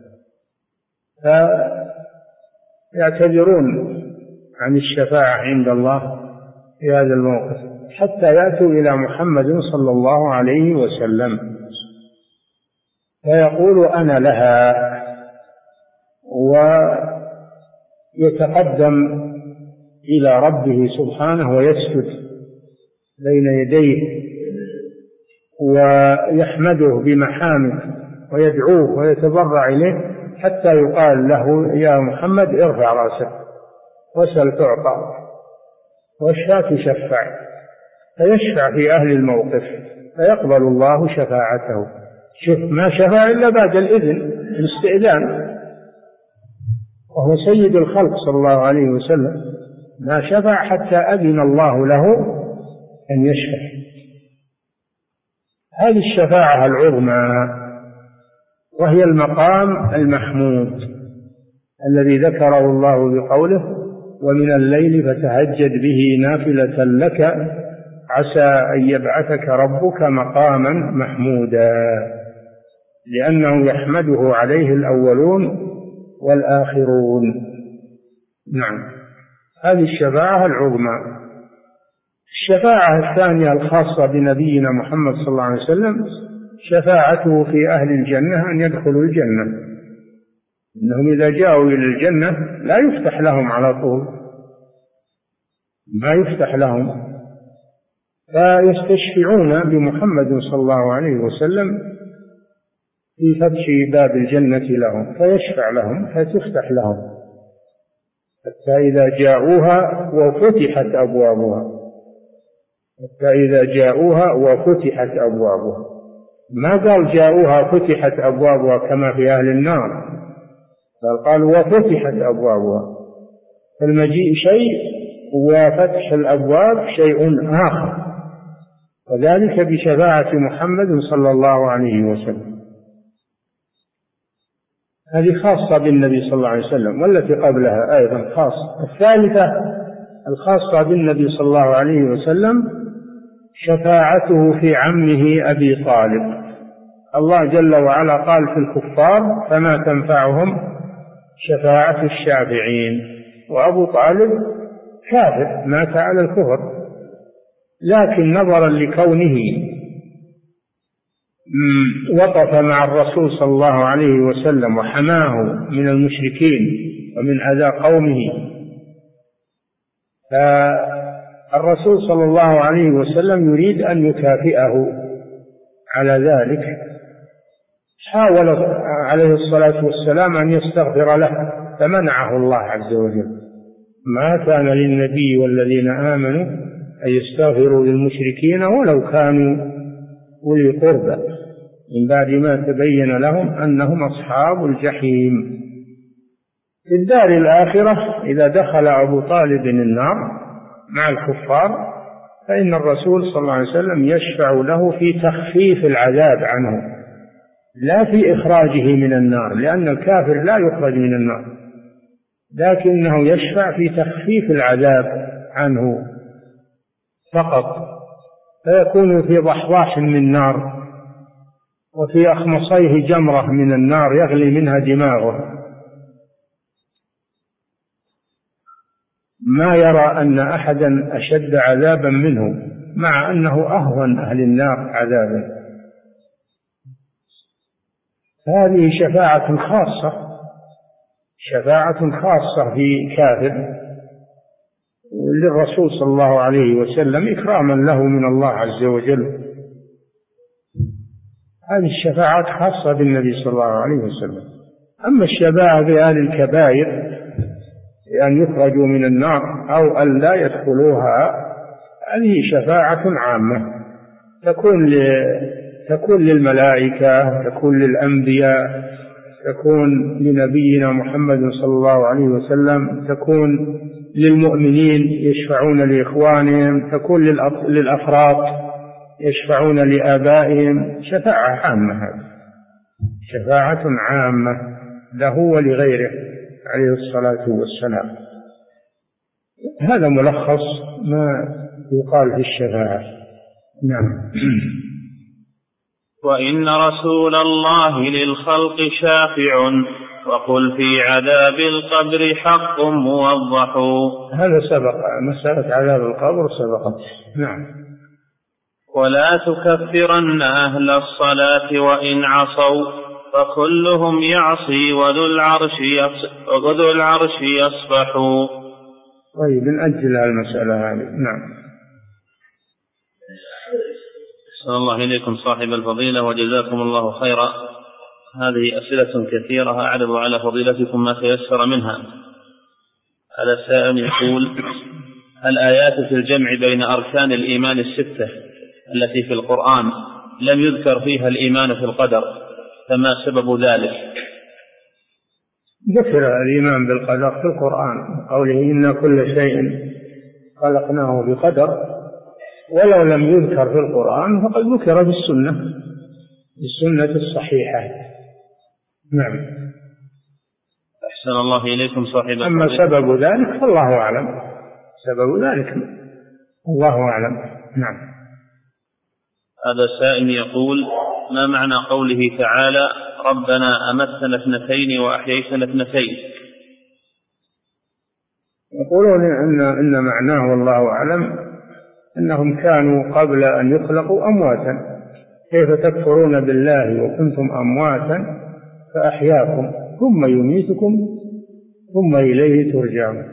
فيعتذرون عن الشفاعة عند الله في هذا الموقف حتى يأتوا إلى محمد صلى الله عليه وسلم فيقول أنا لها، يتقدم إلى ربه سبحانه ويسجد بين يديه ويحمده بمحامد ويدعوه ويتضرع إليه حتى يقال له يا محمد ارفع رأسك واسأل تعطى واشفع تشفع، فيشفع في أهل الموقف فيقبل الله شفاعته. شوف ما شفع إلا بعد الإذن الاستئذان، وهو سيد الخلق صلى الله عليه وسلم، ما شفع حتى أذن الله له أن يشفع. هذه الشفاعة العظمى وهي المقام المحمود الذي ذكره الله بقوله ومن الليل فتهجد به نافلة لك عسى أن يبعثك ربك مقاما محمودا، لأنه يحمده عليه الأولون والآخرون. نعم، هذه الشفاعة العظمى. الشفاعة الثانية الخاصة بنبينا محمد صلى الله عليه وسلم شفاعته في أهل الجنة أن يدخلوا الجنة، إنهم إذا جاءوا إلى الجنة لا يفتح لهم على طول، ما يفتح لهم، فيستشفعون بمحمد صلى الله عليه وسلم في فتح باب الجنة لهم، فيشفع لهم فتفتح لهم حتى إذا جاءوها وفتحت أبوابها، حتى إذا جاءوها وفتحت أبوابها، ما قال جاءوها فتحت أبوابها كما في أهل النار، بل قال وفتحت أبوابها، فالمجيء شيء وفتح الأبواب شيء آخر، وذلك بشفاعة محمد صلى الله عليه وسلم. هذه خاصة بالنبي صلى الله عليه وسلم، والتي قبلها أيضا خاصة. الثالثة الخاصة بالنبي صلى الله عليه وسلم شفاعته في عمه أبي طالب. الله جل وعلا قال في الكفار فما تنفعهم شفاعة الشافعين، وأبو طالب كافر مات على الكفر، لكن نظرا لكونه وقف مع الرسول صلى الله عليه وسلم وحماه من المشركين ومن أذى قومه، فالرسول صلى الله عليه وسلم يريد أن يكافئه على ذلك، حاول عليه الصلاة والسلام أن يستغفر له فمنعه الله عز وجل. ما كان للنبي والذين آمنوا أن يستغفروا للمشركين ولو كانوا أولي قربى من بعد ما تبين لهم أنهم أصحاب الجحيم. في الدار الآخرة إذا دخل أبو طالب النار مع الكفار فإن الرسول صلى الله عليه وسلم يشفع له في تخفيف العذاب عنه، لا في إخراجه من النار، لأن الكافر لا يخرج من النار، لكنه يشفع في تخفيف العذاب عنه فقط، فيكون في ضحضاح من نار وفي أخمصيه جمرة من النار يغلي منها دماغه، ما يرى أن أحدا أشد عذابا منه، مع أنه أهون أهل النار عذابا. هذه شفاعة خاصة، شفاعة خاصة في كافر للرسول صلى الله عليه وسلم إكراما له من الله عز وجل. هذه الشفاعات خاصة بالنبي صلى الله عليه وسلم. أما الشفاعة بأهل الكبائر بأن يخرجوا من النار أو أن لا يدخلوها، هذه شفاعة عامة تكون تكون للملائكة، تكون للأنبياء، تكون لنبينا محمد صلى الله عليه وسلم، تكون للمؤمنين يشفعون لإخوانهم، تكون للأفراط يشفعون لآبائهم. شفاعة عامة، هذه شفاعة عامة له ولغيره عليه الصلاة والسلام. هذا ملخص ما يقال في الشفاعة. نعم. وإن رسول الله للخلق شافع، وقل في عذاب القبر حق موضح. هذا سبق، مسألة عذاب القبر سبقت. نعم. ولا تكفرن أهل الصلاة وإن عصوا، فكلهم يعصي وذو العرش وذو العرش يصفح. طيب نأجل المسألة هذه. نعم. صلى الله إليكم صاحب الفضيلة وجزاكم الله خيرا. هذه أسئلة كثيرة أعرض على فضيلتكم ما تيسر منها. هذا السائل يقول: الآيات في الجمع بين أركان الإيمان الستة التي في القرآن لم يذكر فيها الإيمان في القدر، فما سبب ذلك؟ ذكر الإيمان بالقدر في القرآن، قوله إن كل شيء خلقناه بقدر، ولو لم يذكر في القرآن فقد ذكر في السنة في السنة الصحيحة. نعم. أحسن الله إليكم صاحب. أما سبب ذلك فالله أعلم، سبب ذلك الله أعلم. نعم. هذا سائل يقول: ما معنى قوله تعالى: ربنا أمتنا اثنتين وأحييتنا اثنتين؟ يقولون إن, إن معناه والله أعلم أنهم كانوا قبل أن يخلقوا أمواتا، كيف تكفرون بالله وكنتم أمواتا فأحياكم ثم يميتكم ثم إليه ترجعون.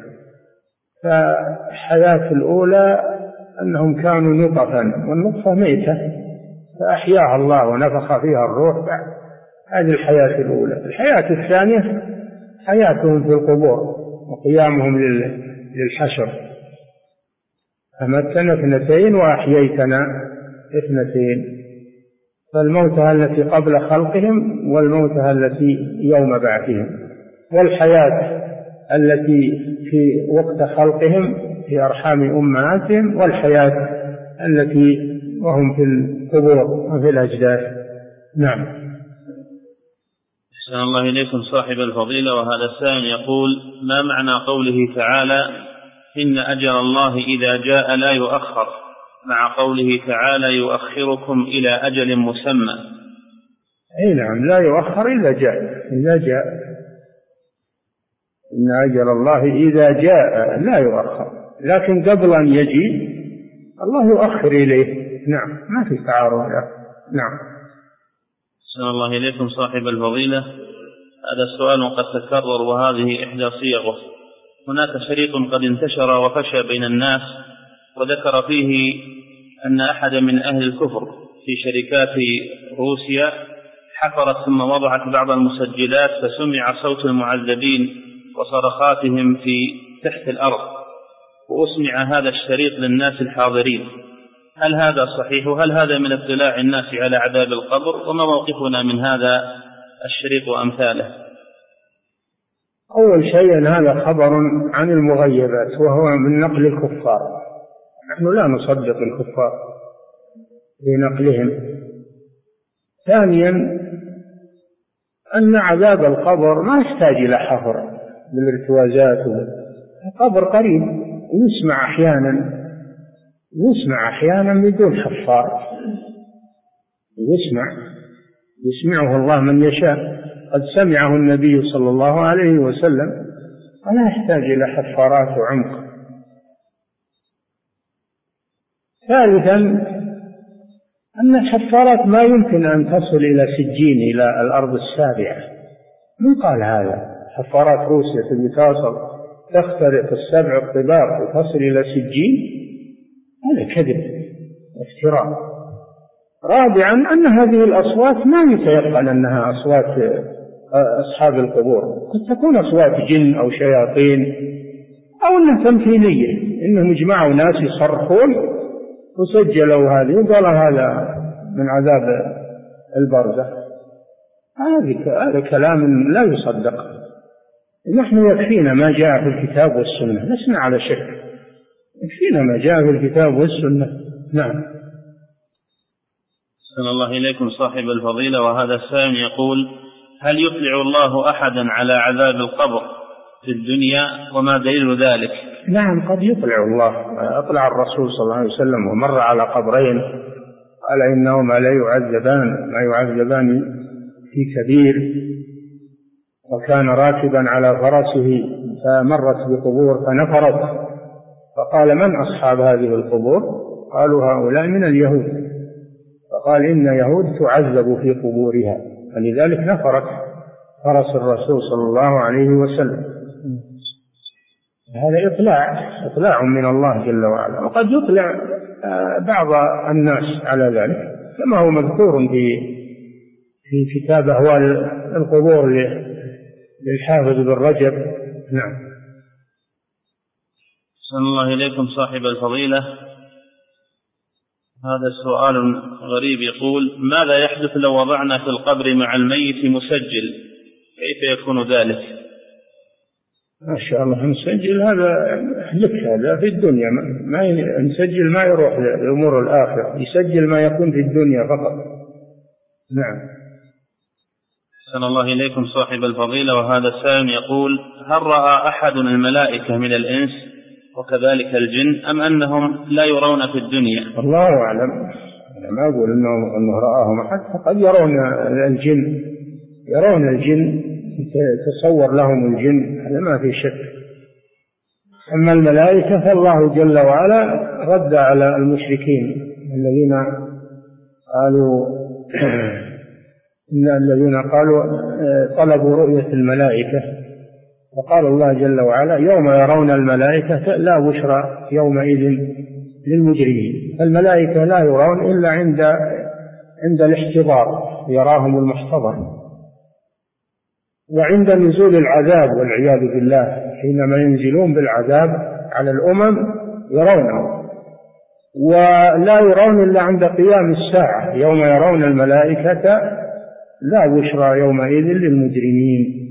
فالحياة الأولى أنهم كانوا نطفا، والنطفة ميتة فأحياها الله ونفخ فيها الروح. هذه الحياة الأولى. الحياة الثانية حياتهم في القبور وقيامهم للحشر. أمتنا اثنتين وأحييتنا اثنتين، فالموتى التي قبل خلقهم والموتى التي يوم بعثهم، والحياة التي في وقت خلقهم في أرحام أمهاتهم، والحياة التي وهم في القبور وفي الأجداث. نعم. أحسن الله إليكم صاحب الفضيلة. وهذا السائل يقول: ما معنى قوله تعالى: إن أجل الله إذا جاء لا يؤخر، مع قوله تعالى: يؤخركم إلى أجل مسمى؟ أي نعم، لا يؤخر إلا جاء إذا جاء. إن أجل الله إذا جاء لا يؤخر، لكن قبل أن يجي الله يؤخر إليه. نعم، ما في تعارض. نعم. أحسن الله إليكم صاحب الفضيلة. هذا السؤال قد تكرر وهذه إحدى صيغه. هناك شريط قد انتشر وفشى بين الناس وذكر فيه أن أحد من أهل الكفر في شركات روسيا حفرت ثم وضعت بعض المسجلات فسمع صوت المعذبين وصرخاتهم في تحت الأرض، وأسمع هذا الشريط للناس الحاضرين. هل هذا صحيح؟ وهل هذا من اطلاع الناس على عذاب القبر؟ وما موقفنا من هذا الشريط وأمثاله؟ أول شيء هذا خبر عن المغيبات، وهو من نقل الكفار. نحن لا نصدق الكفار في نقلهم. ثانيا أن عذاب القبر ما يحتاج إلى حفر بالارتوازات. القبر قريب، يسمع أحيانا يسمع أحيانا بدون حفار، يسمع يسمعه الله من يشاء. قد سمعه النبي صلى الله عليه وسلم، ولا يحتاج إلى حفارات وعمق. ثالثا أن الحفارات ما يمكن أن تصل إلى سجين، إلى الأرض السابعة. من قال هذا؟ حفارات روسيا تبي توصل تخترق السبع الطباق وتصل إلى سجين؟ هذا كذب وافتراء. رابعا أن هذه الأصوات ما يتيقن أنها أصوات أصحاب القبور، قد تكون أصوات جن أو شياطين أو أنها تمثيلية، إنهم يجمعوا ناس يصرخون وسجلوا هذه وقال هذا من عذاب البرزخ. هذا كلام لا يصدق. نحن يكفينا ما جاء في الكتاب والسنة، لسنا على شك، يكفينا ما جاء في الكتاب والسنة. نعم. أحسن الله إليكم صاحب الفضيلة. وهذا السائل يقول: هل يطلع الله أحدا على عذاب القبر في الدنيا، وما دليل ذلك؟ نعم، قد يطلع الله. أطلع الرسول صلى الله عليه وسلم ومر على قبرين قال إنهما لا يعذبان ما يعذبان في كبير، وكان راكبا على فرسه فمرت بقبور فنفرت، فقال من أصحاب هذه القبور؟ قالوا هؤلاء من اليهود. فقال إن يهود تعذب في قبورها. ولذلك نفرت فرس الرسول صلى الله عليه وسلم. هذا إطلاع إطلاع من الله جل وعلا، وقد يطلع بعض الناس على ذلك كما هو مذكور في في كتاب أهوال القبور للحافظ بن رجب. نعم. أحسن الله إليكم صاحب الفضيلة، هذا السؤال غريب يقول: ماذا يحدث لو وضعنا في القبر مع الميت مسجل؟ كيف يكون ذلك؟ ما شاء الله نسجل، هذا لك هذا في الدنيا، ما نسجل ما يروح لأمور الآخرة، يسجل ما يكون في الدنيا فقط. نعم. أحسن الله إليكم صاحب الفضيلة، وهذا السائل يقول: هل رأى أحد الملائكة من الإنس وكذلك الجن أم أنهم لا يرون في الدنيا؟ الله أعلم، أنا ما أقول إنه, إنه رآهم أحد، قد يرون الجن، يرون الجن، تصور لهم الجن، هذا ما في شك. أما الملائكة فالله جل وعلا رد على المشركين الذين قالوا إن الذين قالوا طلبوا رؤية الملائكة، فقال الله جل وعلا: يوم يرون الملائكة لا بشرى يومئذ للمجرمين. فالملائكة لا يرون إلا عند عند الاحتضار، يراهم المحتضر، وعند نزول العذاب والعياذ بالله، حينما ينزلون بالعذاب على الأمم يرونه، ولا يرون إلا عند قيام الساعة، يوم يرون الملائكة لا بشرى يومئذ للمجرمين.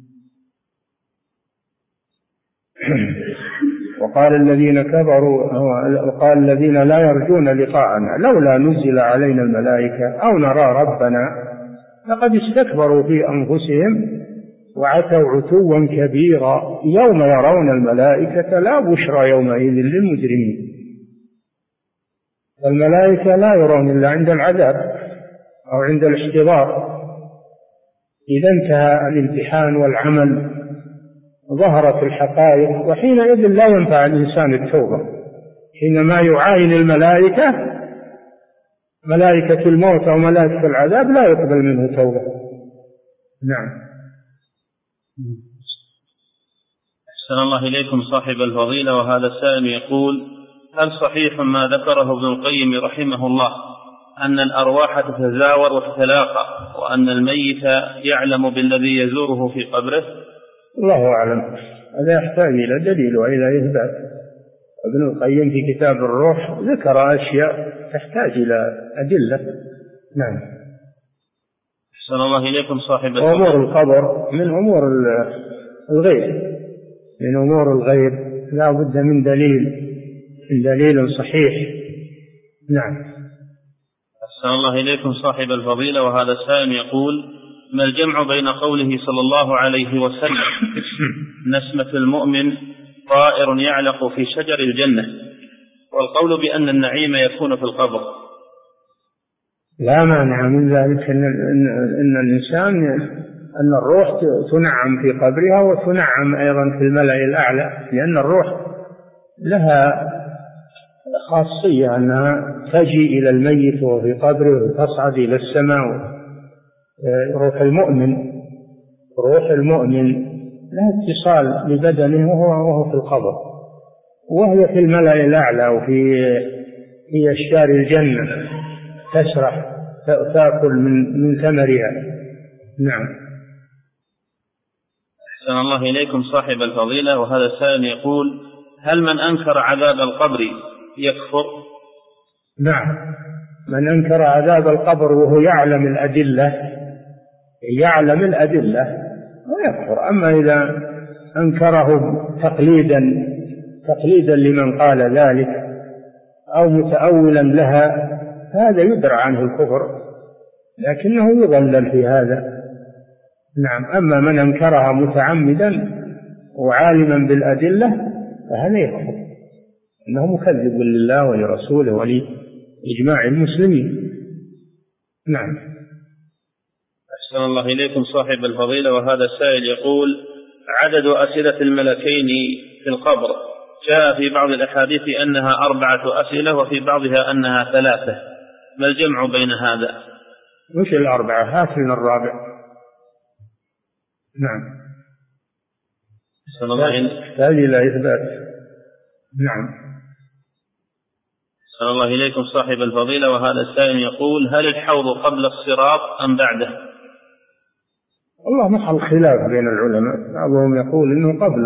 وقال الذين كفروا، قال الذين لا يرجون لقاءنا لولا نزل علينا الملائكة أو نرى ربنا لقد استكبروا في أنفسهم وعتوا عتوا كبيرا يوم يرون الملائكة لا بشرى يومئذ للمجرمين. الملائكة لا يرون إلا عند العذاب أو عند الاحتضار، إذا انتهى الامتحان والعمل ظهرت الحقائق، وحينئذ لا ينفع الإنسان التوبة. حينما يعاين الملائكة ملائكة الموت أو ملائكة العذاب لا يقبل منه توبة. نعم. أحسن الله إليكم صاحب الفضيلة، وهذا السائل يقول: هل صحيح ما ذكره ابن القيم رحمه الله أن الأرواح تتزاور وتتلاقى، وأن الميت يعلم بالذي يزوره في قبره؟ الله أعلم، هذا يحتاج إلى دليل وإلى إثبات. ابن القيم في كتاب الروح ذكر أشياء تحتاج إلى أدلة. نعم. أحسن الله إليكم صاحب أمور القبر من أمور الغيب، من أمور الغيب لا بد من دليل، من دليل صحيح. نعم. أحسن الله إليكم صاحب الفضيلة، وهذا السائل يقول: ما الجمع بين قوله صلى الله عليه وسلم نسمة المؤمن طائر يعلق في شجر الجنة، والقول بأن النعيم يكون في القبر؟ لا مانع من ذلك، إن, إن الإنسان أن الروح تنعم في قبرها وتنعم أيضا في الملأ الأعلى، لأن الروح لها خاصية أنها تجي إلى الميت وفي قبره وتصعد إلى السماء. روح المؤمن روح المؤمن لها اتصال ببدنه وهو في القبر، وهي في الملأ الأعلى وفي في أشجار الجنة تسرح تأكل من من ثمرها. نعم. أحسن الله إليكم صاحب الفضيلة، وهذا السائل يقول: هل من أنكر عذاب القبر يكفر؟ نعم، من أنكر عذاب القبر وهو يعلم الأدلة يعلم الأدلة ويكفر. أما إذا أنكره تقليدا تقليدا لمن قال ذلك أو متأولا لها هذا يدرى عنه الكفر، لكنه يضلل في هذا. نعم. أما من أنكرها متعمدا وعالما بالأدلة فهذا يكفر، إنه مكذب لله ولرسوله ولإجماع المسلمين. نعم. أحسن الله إليكم صاحب الفضيلة، وهذا السائل يقول: عدد أسئلة الملكين في القبر جاء في بعض الأحاديث أنها أربعة أسئلة وفي بعضها أنها ثلاثة، ما الجمع بين هذا؟ مش الأربعة، هات لنا الرابع. نعم، تحتاج إلى إثبات. نعم. صلى الله إليكم صاحب الفضيلة، وهذا السائل يقول: هل الحوض قبل الصراط أم بعده؟ والله محل خلاف بين العلماء، بعضهم يقول إنه قبل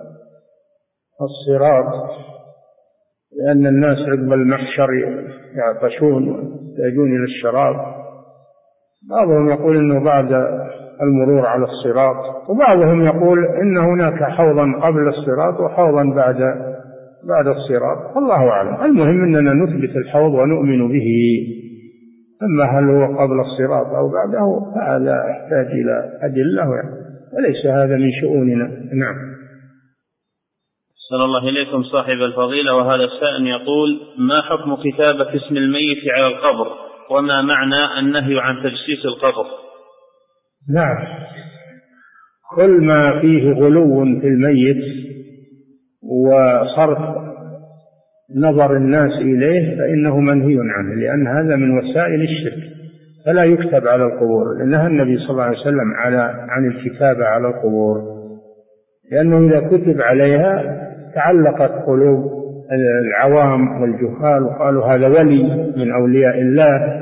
الصراط لأن الناس عقب المحشر يعطشون ويحتاجون إلى الشراب، بعضهم يقول إنه بعد المرور على الصراط، وبعضهم يقول إن هناك حوضا قبل الصراط وحوضا بعد بعد الصراط، الله أعلم. المهم أننا نثبت الحوض ونؤمن به، أما هل هو قبل الصراط أو بعده فهذا يحتاج إلى أدلة وليس هذا من شؤوننا. نعم. صلى الله إليكم صاحب الفضيلة، وهذا السائل يقول: ما حكم كتابة اسم الميت على القبر، وما معنى النهي عن تجسيس القبر؟ نعم، كل ما فيه غلو في الميت وصرف نظر الناس إليه فإنه منهي عنه، لأن هذا من وسائل الشرك، فلا يكتب على القبور، لأنها النبي صلى الله عليه وسلم على عن الكتابة على القبور، لأنه إذا كتب عليها تعلقت قلوب العوام والجهال وقالوا هذا ولي من أولياء الله،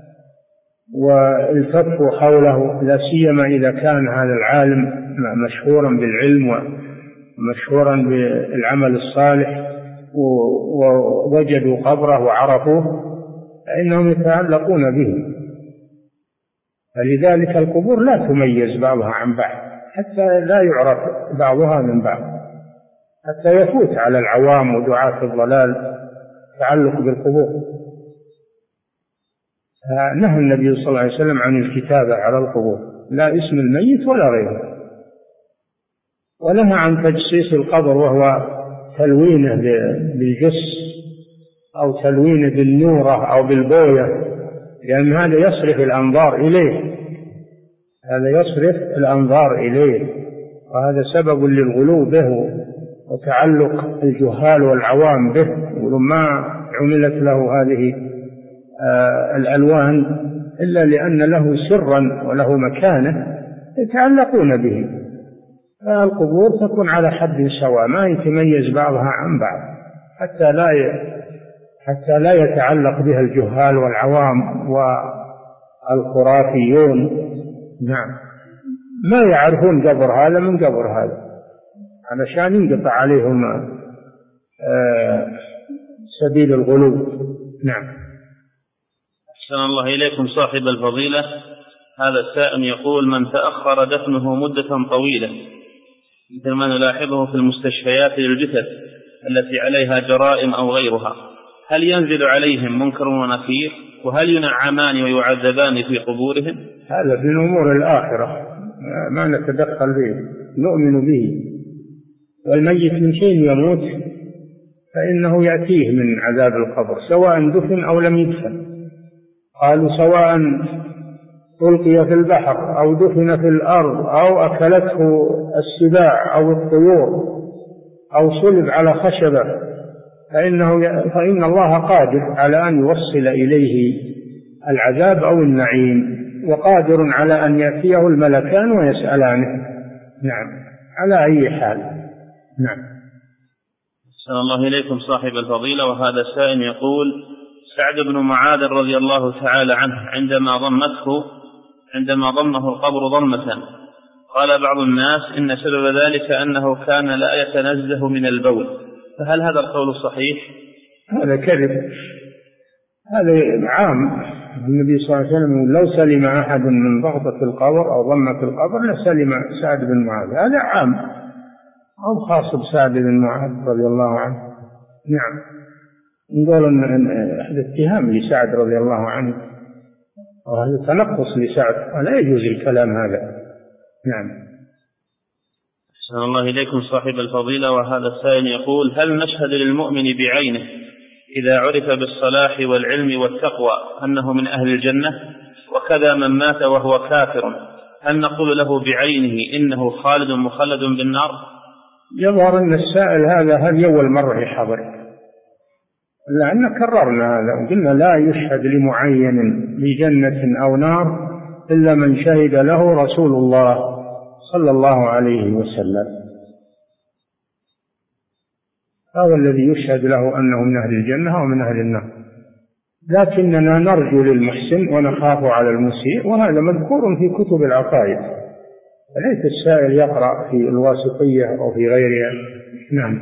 والتفوا حوله، لا سيما إذا كان هذا العالم مشهورا بالعلم ومشهورا بالعمل الصالح ووجدوا قبره وعرفوه فإنهم يتعلقون به. فلذلك القبور لا تميز بعضها عن بعض حتى لا يعرف بعضها من بعض، حتى يفوت على العوام ودعاة الضلال تعلق بالقبور. نهى النبي صلى الله عليه وسلم عن الكتابة على القبور، لا اسم الميت ولا غيره، ونهى عن تجسيس القبر وهو تلوينه بالجس أو تلوينه بالنورة أو بالبوية، لأن هذا يصرف الأنظار إليه، هذا يصرف الأنظار إليه، وهذا سبب للغلو به وتعلق الجهال والعوام به، وما عملت له هذه آه الألوان إلا لأن له سرا وله مكانة يتعلقون به. القبور تكون على حد سواء، ما يتميز بعضها عن بعض حتى لا حتى لا يتعلق بها الجهال والعوام والخرافيون. نعم، ما يعرفون قبر هذا من قبر هذا علشان ينقطع عليهم آه سبيل الغلو. نعم. أحسن الله إليكم صاحب الفضيلة، هذا السائل يقول: من تأخر دفنه مدة طويلة مثل ما نلاحظه في المستشفيات للجثث التي عليها جرائم أو غيرها، هل ينزل عليهم منكر ونكير؟ وهل ينعمان ويعذبان في قبورهم؟ هذا في الأمور الآخرة ما نتدخل به، نؤمن به، والميت من شيء يموت فإنه يأتيه من عذاب القبر سواء دفن أو لم يدفن. قالوا سواء ألقي في البحر أو دفن في الأرض أو أكلته السباع أو الطيور أو صلب على خشبة فإنه فإن الله قادر على أن يوصل إليه العذاب أو النعيم، وقادر على أن يأتيه الملكان ويسألانه. نعم، على أي حال. نعم. أحسن الله إليكم صاحب الفضيلة، وهذا السائل يقول: سعد بن معاذ رضي الله تعالى عنه عندما ضمته عندما ضمه القبر ضمة، قال بعض الناس إن سبب ذلك أنه كان لا يتنزه من البول، فهل هذا القول صحيح؟ هذا كذب، هذا عام. النبي صلى الله عليه وسلم لو سلم أحد من ضغطة القبر أو ضمة القبر لسلم سعد بن معاذ، هذا عام أو خاص بسعد بن معاذ رضي الله عنه. نعم، نقول أن هذا اتهام لسعد رضي الله عنه وهذا تنقص لسعد، ولا يجوز الكلام هذا. نعم. أحسن الله إليكم صاحب الفضيلة، وهذا السائل يقول: هل نشهد للمؤمن بعينه إذا عرف بالصلاح والعلم والتقوى أنه من أهل الجنة، وكذا من مات وهو كافر هل نقول له بعينه إنه خالد مخلد بالنار؟ يظهر أن السائل هذا هل أول مرة يحضر، لأن كررنا هذا وقلنا لا يشهد لمعين بجنة أو نار إلا من شهد له رسول الله صلى الله عليه وسلم، هذا الذي يشهد له أنه من أهل الجنة ومن أهل النار. لكننا نرجو للمحسن ونخاف على المسيء، وهذا مذكور في كتب العقائد، فليس السائل يقرأ في الواسطية أو في غيرها. نعم.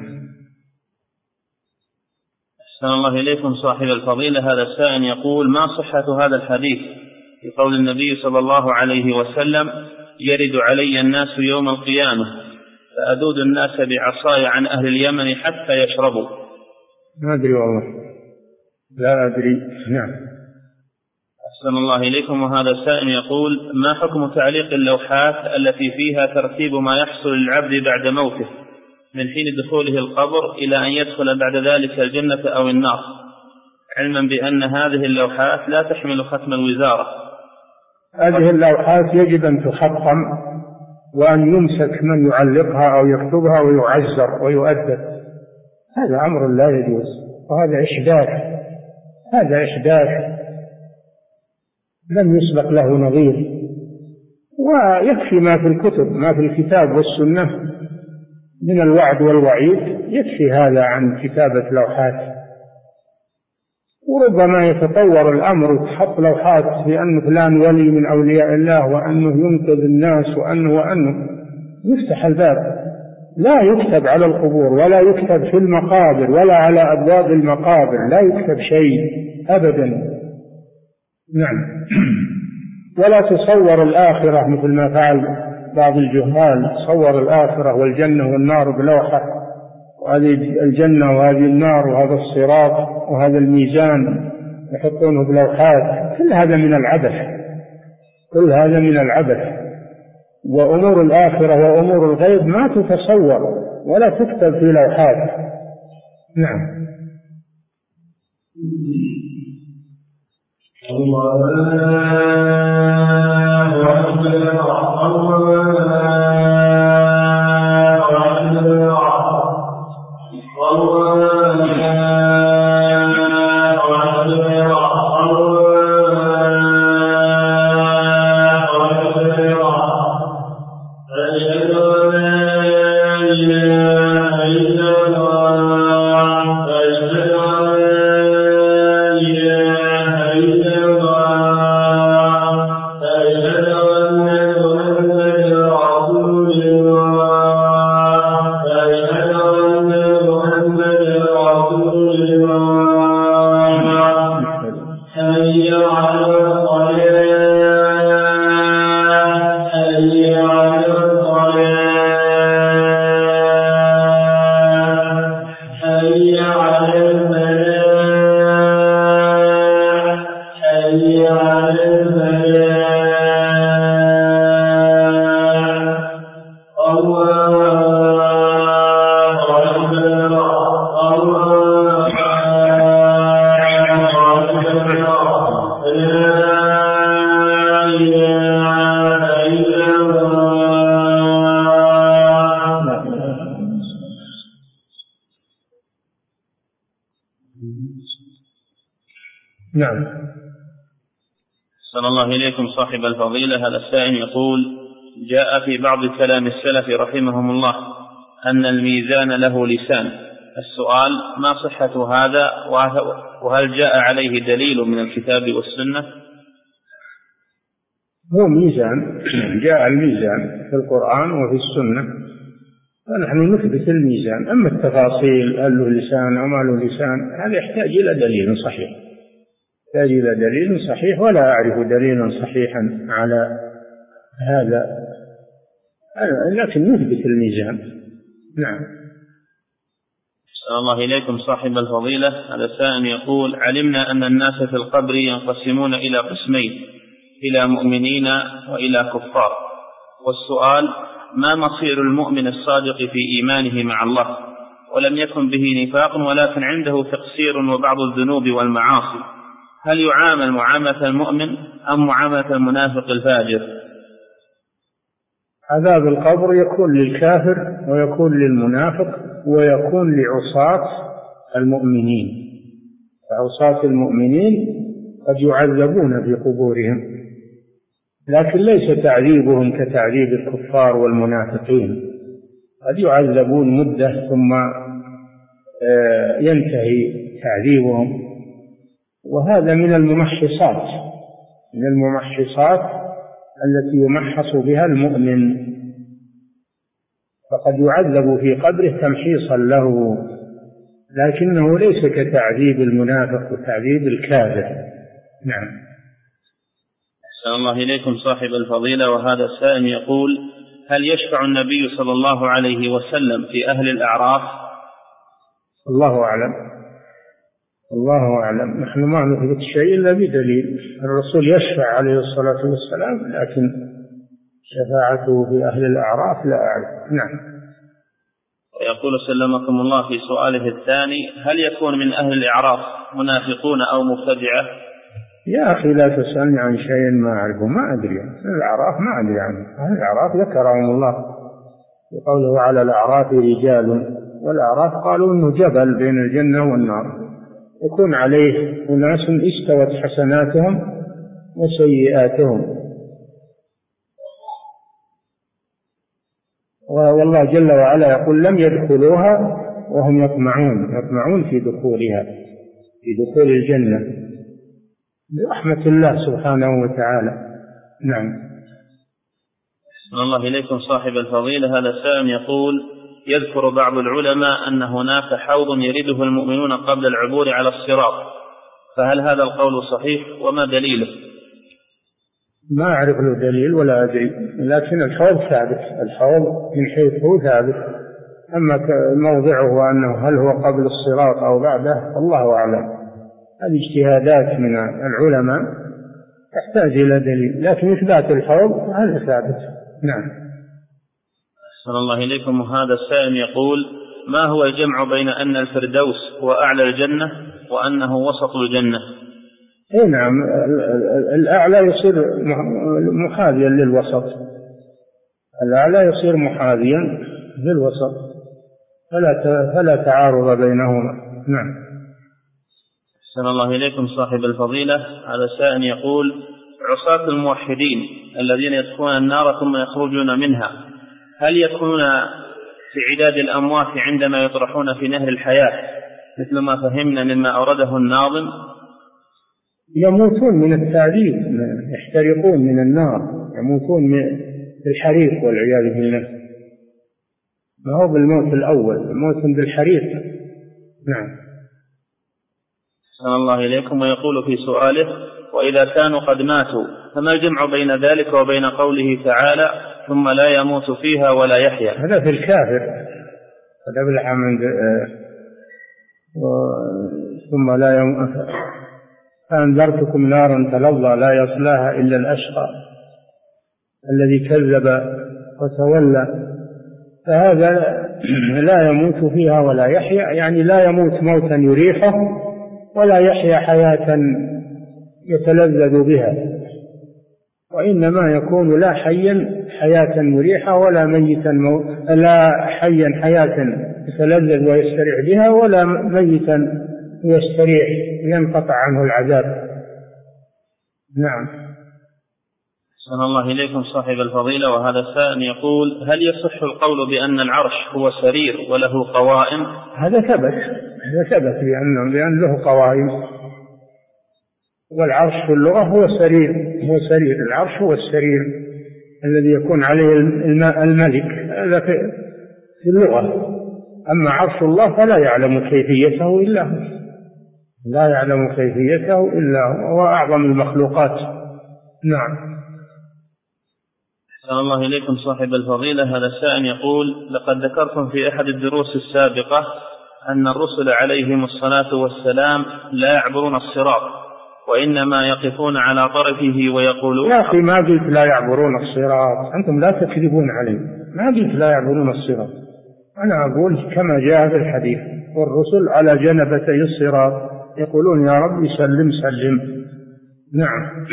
أحسن الله إليكم صاحب الفضيلة. هذا السائل يقول: ما صحة هذا الحديث في قول النبي صلى الله عليه وسلم: يرد علي الناس يوم القيامة فأذود الناس بعصاي عن أهل اليمن حتى يشربوا؟ ما أدري والله، لا أدري. نعم. أحسن الله إليكم. وهذا السائل يقول: ما حكم تعليق اللوحات التي فيها ترتيب ما يحصل للعبد بعد موته من حين دخوله القبر إلى أن يدخل بعد ذلك الجنة أو النار، علما بأن هذه اللوحات لا تحمل ختم الوزارة؟ هذه اللوحات يجب أن تحطم وأن يمسك من يعلقها أو يكتبها ويعزر ويؤدب، هذا أمر لا يجوز، وهذا إحداث، هذا إحداث لم يسبق له نظير. ويكفي ما في الكتب، ما في الكتاب والسنة من الوعد والوعيد، يكفي هذا عن كتابة لوحات. وربما يتطور الأمر وتحط لوحات بأن فلان ولي من أولياء الله وأنه ينقذ الناس وأنه وأنه يفتح الباب. لا يكتب على القبور ولا يكتب في المقابر ولا على أبواب المقابر، لا يكتب شيء أبدا. نعم. ولا تصور الآخرة مثل ما فعل بعض الجهال، صور الآخرة والجنة والنار بلوحة، وهذه الجنة وهذه النار وهذا الصراط وهذا الميزان يحطونه بلوحات. كل هذا من العبث، كل هذا من العبث. وأمور الآخرة وأمور الغيب ما تتصور ولا تكتب في لوحات. نعم. الله نعم. صلى الله إليكم صاحب الفضيلة. هذا السائل يقول: جاء في بعض كلام السلف رحمهم الله أن الميزان له لسان. السؤال: ما صحة هذا، وهل جاء عليه دليل من الكتاب والسنة؟ هو ميزان، جاء الميزان في القرآن وفي السنة، فنحن نثبت الميزان. أما التفاصيل هل له لسان أو ما له لسان هذا يحتاج إلى دليل صحيح، يحتاج إلى دليل صحيح، ولا أعرف دليلا صحيحا على هذا، لكن نثبت الميزان. نعم. صلى الله إليكم صاحب الفضيلة. هذا السائل يقول: علمنا أن الناس في القبر ينقسمون إلى قسمين، إلى مؤمنين وإلى كفار، والسؤال: ما مصير المؤمن الصادق في إيمانه مع الله ولم يكن به نفاق ولكن عنده تقصير وبعض الذنوب والمعاصي، هل يعامل معاملة المؤمن أم معاملة المنافق الفاجر؟ عذاب القبر يكون للكافر ويكون للمنافق ويكون لعصاة المؤمنين. فعصاة المؤمنين قد يعذبون في قبورهم، لكن ليس تعذيبهم كتعذيب الكفار والمنافقين، قد يعذبون مدة ثم ينتهي تعذيبهم. وهذا من الممحصات من الممحصات التي يمحص بها المؤمن، فقد يعذب في قبره تمحيصا له، لكنه ليس كتعذيب المنافق وتعذيب الكافر. نعم. أحسن الله إليكم صاحب الفضيلة. وهذا السائل يقول: هل يشفع النبي صلى الله عليه وسلم في أهل الأعراف؟ الله أعلم الله أعلم نحن ما نثبت شيء إلا بدليل. الرسول يشفع عليه الصلاة والسلام، لكن شفاعته في أهل الأعراف لا أعلم. نعم. ويقول سلمكم الله في سؤاله الثاني: هل يكون من أهل الأعراف منافقون أو مبتدعة؟ يا أخي لا تسألني عن شيء ما أعرفه، ما أدري. الأعراف ما أدري عنه. أهل الأعراف ذكرهم الله بقوله: على الأعراف رجال. والأعراف قالوا إنه جبل بين الجنة والنار يكون عليه أناس استوت حسناتهم وسيئاتهم، والله جل وعلا يقول: لم يدخلوها وهم يطمعون يطمعون في دخولها في دخول الجنة برحمة الله سبحانه وتعالى. نعم. أحسن الله إليكم صاحب الفضيلة. هذا سائل يقول: يذكر بعض العلماء أن هناك حوض يرده المؤمنون قبل العبور على الصراط، فهل هذا القول صحيح وما دليله؟ ما أعرف له دليل ولا أدري، لكن الحوض ثابت. الحوض من حيث هو ثابت، أما موضعه أنه هل هو قبل الصراط أو بعده الله أعلم. هذه اجتهادات من العلماء تحتاج إلى دليل، لكن إثبات الحوض هذا ثابت. نعم. أحسن الله إليكم. وهذا السائل يقول: ما هو الجمع بين أن الفردوس هو أعلى الجنة وأنه وسط الجنة؟ إيه نعم، الأعلى يصير محاذيا للوسط، الأعلى يصير محاذيا للوسط، فلا فلا تعارض بينهما. نعم. أحسن الله إليكم صاحب الفضيلة. هذا سائل يقول: عصاة الموحدين الذين يدخلون النار ثم يخرجون منها، هل يكونون في عداد الأموات عندما يطرحون في نهر الحياة مثل ما فهمنا مما أورده الناظم؟ يموتون من التعذيب، يحترقون من النار، يموتون من الحريق والعياذ بالله، ما هو بالموت الأول، موت بالحريق. نعم. أحسن الله إليكم. ويقول في سؤاله: وإذا كانوا قد ماتوا فما الجمع بين ذلك وبين قوله تعالى: ثم لا يموت فيها ولا يحيا؟ هذا في الكافر، قد أبلح من ثم لا يموت فأنذرتكم نارا تلظى لا يصلاها إلا الأشقى الذي كذب وتولى، فهذا لا يموت فيها ولا يحيا، يعني لا يموت موتا يريحه ولا يحيا حياة يتلذذ بها، وإنما يكون لا حيا حياة مريحة ولا ميتا مو... لا حيا حياة يتلذذ ويستريح بها ولا ميتا يستريح ينقطع عنه العذاب. نعم. أحسن الله إليكم صاحب الفضيلة. وهذا السائل يقول: هل يصح القول بأن العرش هو سرير وله قوائم؟ هذا ثبت هذا ثبت بأنه بأن له قوائم، والعرش في اللغة هو سرير هو سرير العرش هو السرير الذي يكون عليه الملك، هذا في اللغة. أما عرش الله فلا يعلم كيفيته إلا هو، لا يعلم كيفيته إلا هو، هو أعظم المخلوقات. نعم. أحسن الله إليكم صاحب الفضيلة. هذا السائل يقول: لقد ذكرتم في أحد الدروس السابقة أن الرسل عليهم الصلاة والسلام لا يعبرون الصراط وإنما يقفون على طرفه ويقولون. يا أخي ما قلت لا يعبرون الصراط، أنتم لا تكذبون علي، ما قلت لا يعبرون الصراط، أنا أقول كما جاء في الحديث: والرسل على جنبتي الصراط يقولون يا رب سلم سلم. نعم.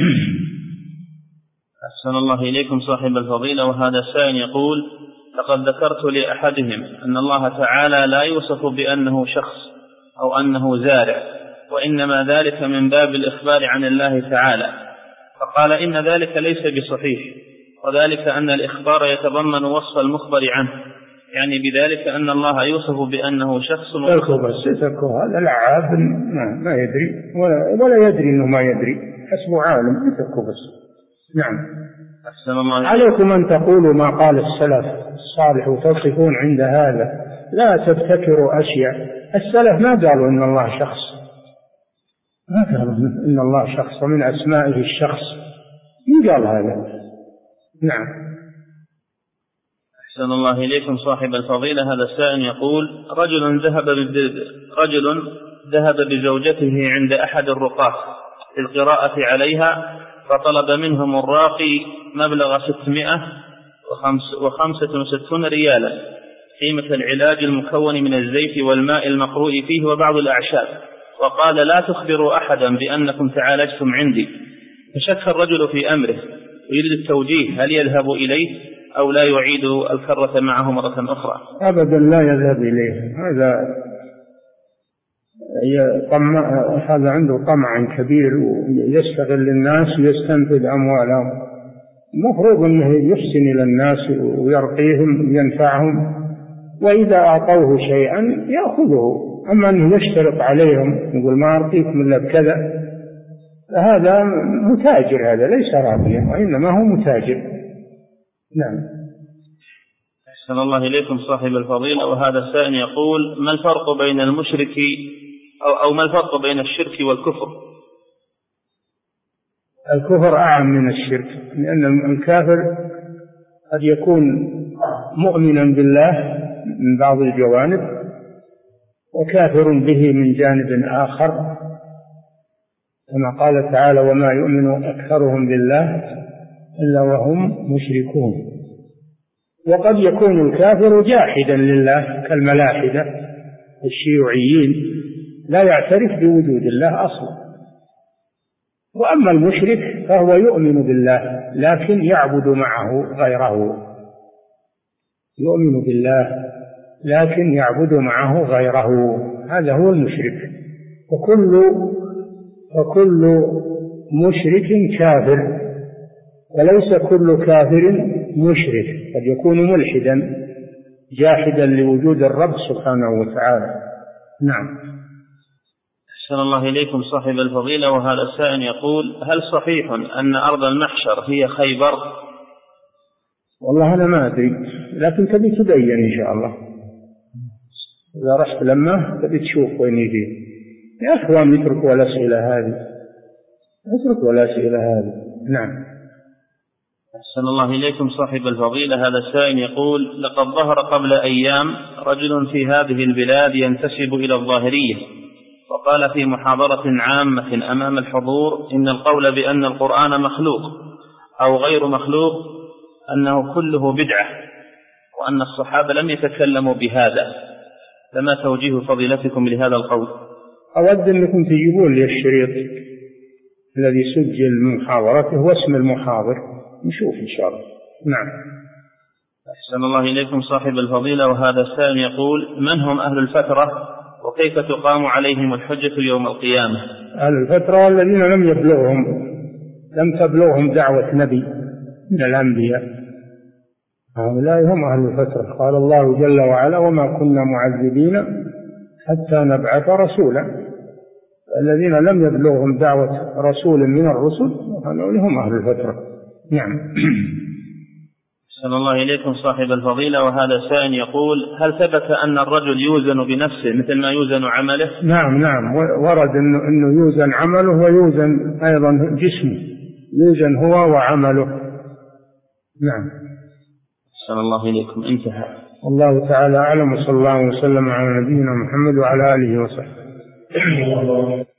أحسن الله إليكم صاحب الفضيلة. وهذا السائل يقول: لقد ذكرت لأحدهم أن الله تعالى لا يوصف بأنه شخص أو أنه زارع، وإنما ذلك من باب الإخبار عن الله تعالى. فقال إن ذلك ليس بصحيح، وذلك أن الإخبار يتضمن وصف المخبر عنه، يعني بذلك أن الله يوصف بأنه شخص تركه بس تركه هذا لعاب ما يدري ولا, ولا يدري أنه ما يدري، حسبه عالم تركه بس. نعم. أحسن الله عليكم أن تقولوا ما قال السلف الصالح وتصفون عند هذا، لا تبتكروا أشياء. السلف ما قالوا إن الله شخص، ما قالوا إن الله شخص، ومن أسمائه الشخص، من قال هذا؟ نعم. أحسن الله إليكم صاحب الفضيلة. هذا السائل يقول: رجل ذهب رجل ذهب بزوجته عند أحد الرقاة للقراءة عليها، فطلب منهم الراقي مبلغ ستمائة وخمسة وستون ريالا قيمة العلاج المكون من الزيت والماء المقروء فيه وبعض الأعشاب، وقال: لا تخبروا أحدا بأنكم تعالجتم عندي. فشك الرجل في أمره ويريد التوجيه، هل يذهب إليه أو لا يعيد الكرة معه مرة أخرى؟ أبدا لا يذهب إليه، هذا طمع، هذا عنده طمع كبير ويستغل الناس ويستنفذ أموالهم. المفروض أنه يحسن إلى الناس ويرقيهم وينفعهم، وإذا أعطوه شيئا يأخذه. أما أنه يشترط عليهم يقول ما أعطيكم إلا بكذا، هذا متاجر، هذا ليس راقيا وإنما هو متاجر. نعم. أحسن الله إليكم صاحب الفضيلة. وهذا السائل يقول: ما الفرق بين المشرك أو, أو ما الفرق بين الشرك والكفر؟ الكفر أعم من الشرك، لأن الكافر قد يكون مؤمنا بالله من بعض الجوانب وكافر به من جانب آخر، كما قال تعالى: وما يؤمن أكثرهم بالله إلا وهم مشركون. وقد يكون الكافر جاحدا لله كالملاحدة الشيوعيين، لا يعترف بوجود الله أصلا. وأما المشرك فهو يؤمن بالله لكن يعبد معه غيره، يؤمن بالله لكن يعبد معه غيره، هذا هو المشرك. وكل وكل مشرك كافر، وليس كل كافر مشرك، قد يكون ملحدا جاحدا لوجود الرب سبحانه وتعالى. نعم. أحسن الله إليكم صاحب الفضيلة. وهذا السائل يقول: هل صحيح أن أرض المحشر هي خيبر؟ والله أنا ما أدري، لكن تبي تبين إن شاء الله، إذا رحت لما تبي تشوف وين يجي. يا أخوان اتركوا الأسئلة هذه، اتركوا الأسئلة هذه. نعم. أحسن الله إليكم صاحب الفضيلة. هذا السائل يقول: لقد ظهر قبل أيام رجل في هذه البلاد ينتسب إلى الظاهرية، وقال في محاضرة عامة أمام الحضور إن القول بأن القرآن مخلوق أو غير مخلوق أنه كله بدعة، وأن الصحابة لم يتكلموا بهذا، فما توجيه فضيلتكم لهذا القول؟ أود أنكم تجيبون لي الشريط الذي سجل من محاضرته واسم المحاضر نشوف إن شاء الله. نعم. أحسن الله إليكم صاحب الفضيلة. وهذا السائل يقول: من هم أهل الفترة وكيف تقام عليهم الحجة يوم القيامة؟ أهل الفترة الذين لم يبلغهم لم تبلغهم دعوة نبي من الأنبياء، هؤلاء هم أهل الفترة. قال الله جل وعلا: وما كنا معذبين حتى نبعث رسولا. الذين لم يبلغهم دعوة رسول من الرسل هؤلاء هم أهل الفترة. نعم. أحسن الله إليكم صاحب الفضيلة. وهذا سائل يقول: هل ثبت أن الرجل يوزن بنفسه مثل ما يوزن عمله؟ نعم نعم، ورد أنه, إنه يوزن عمله ويوزن أيضا جسمه، يوزن هو وعمله. نعم. أحسن الله إليكم. انتهى. والله تعالى أعلم، وصلى الله وسلم على نبينا محمد وعلى آله وصحبه.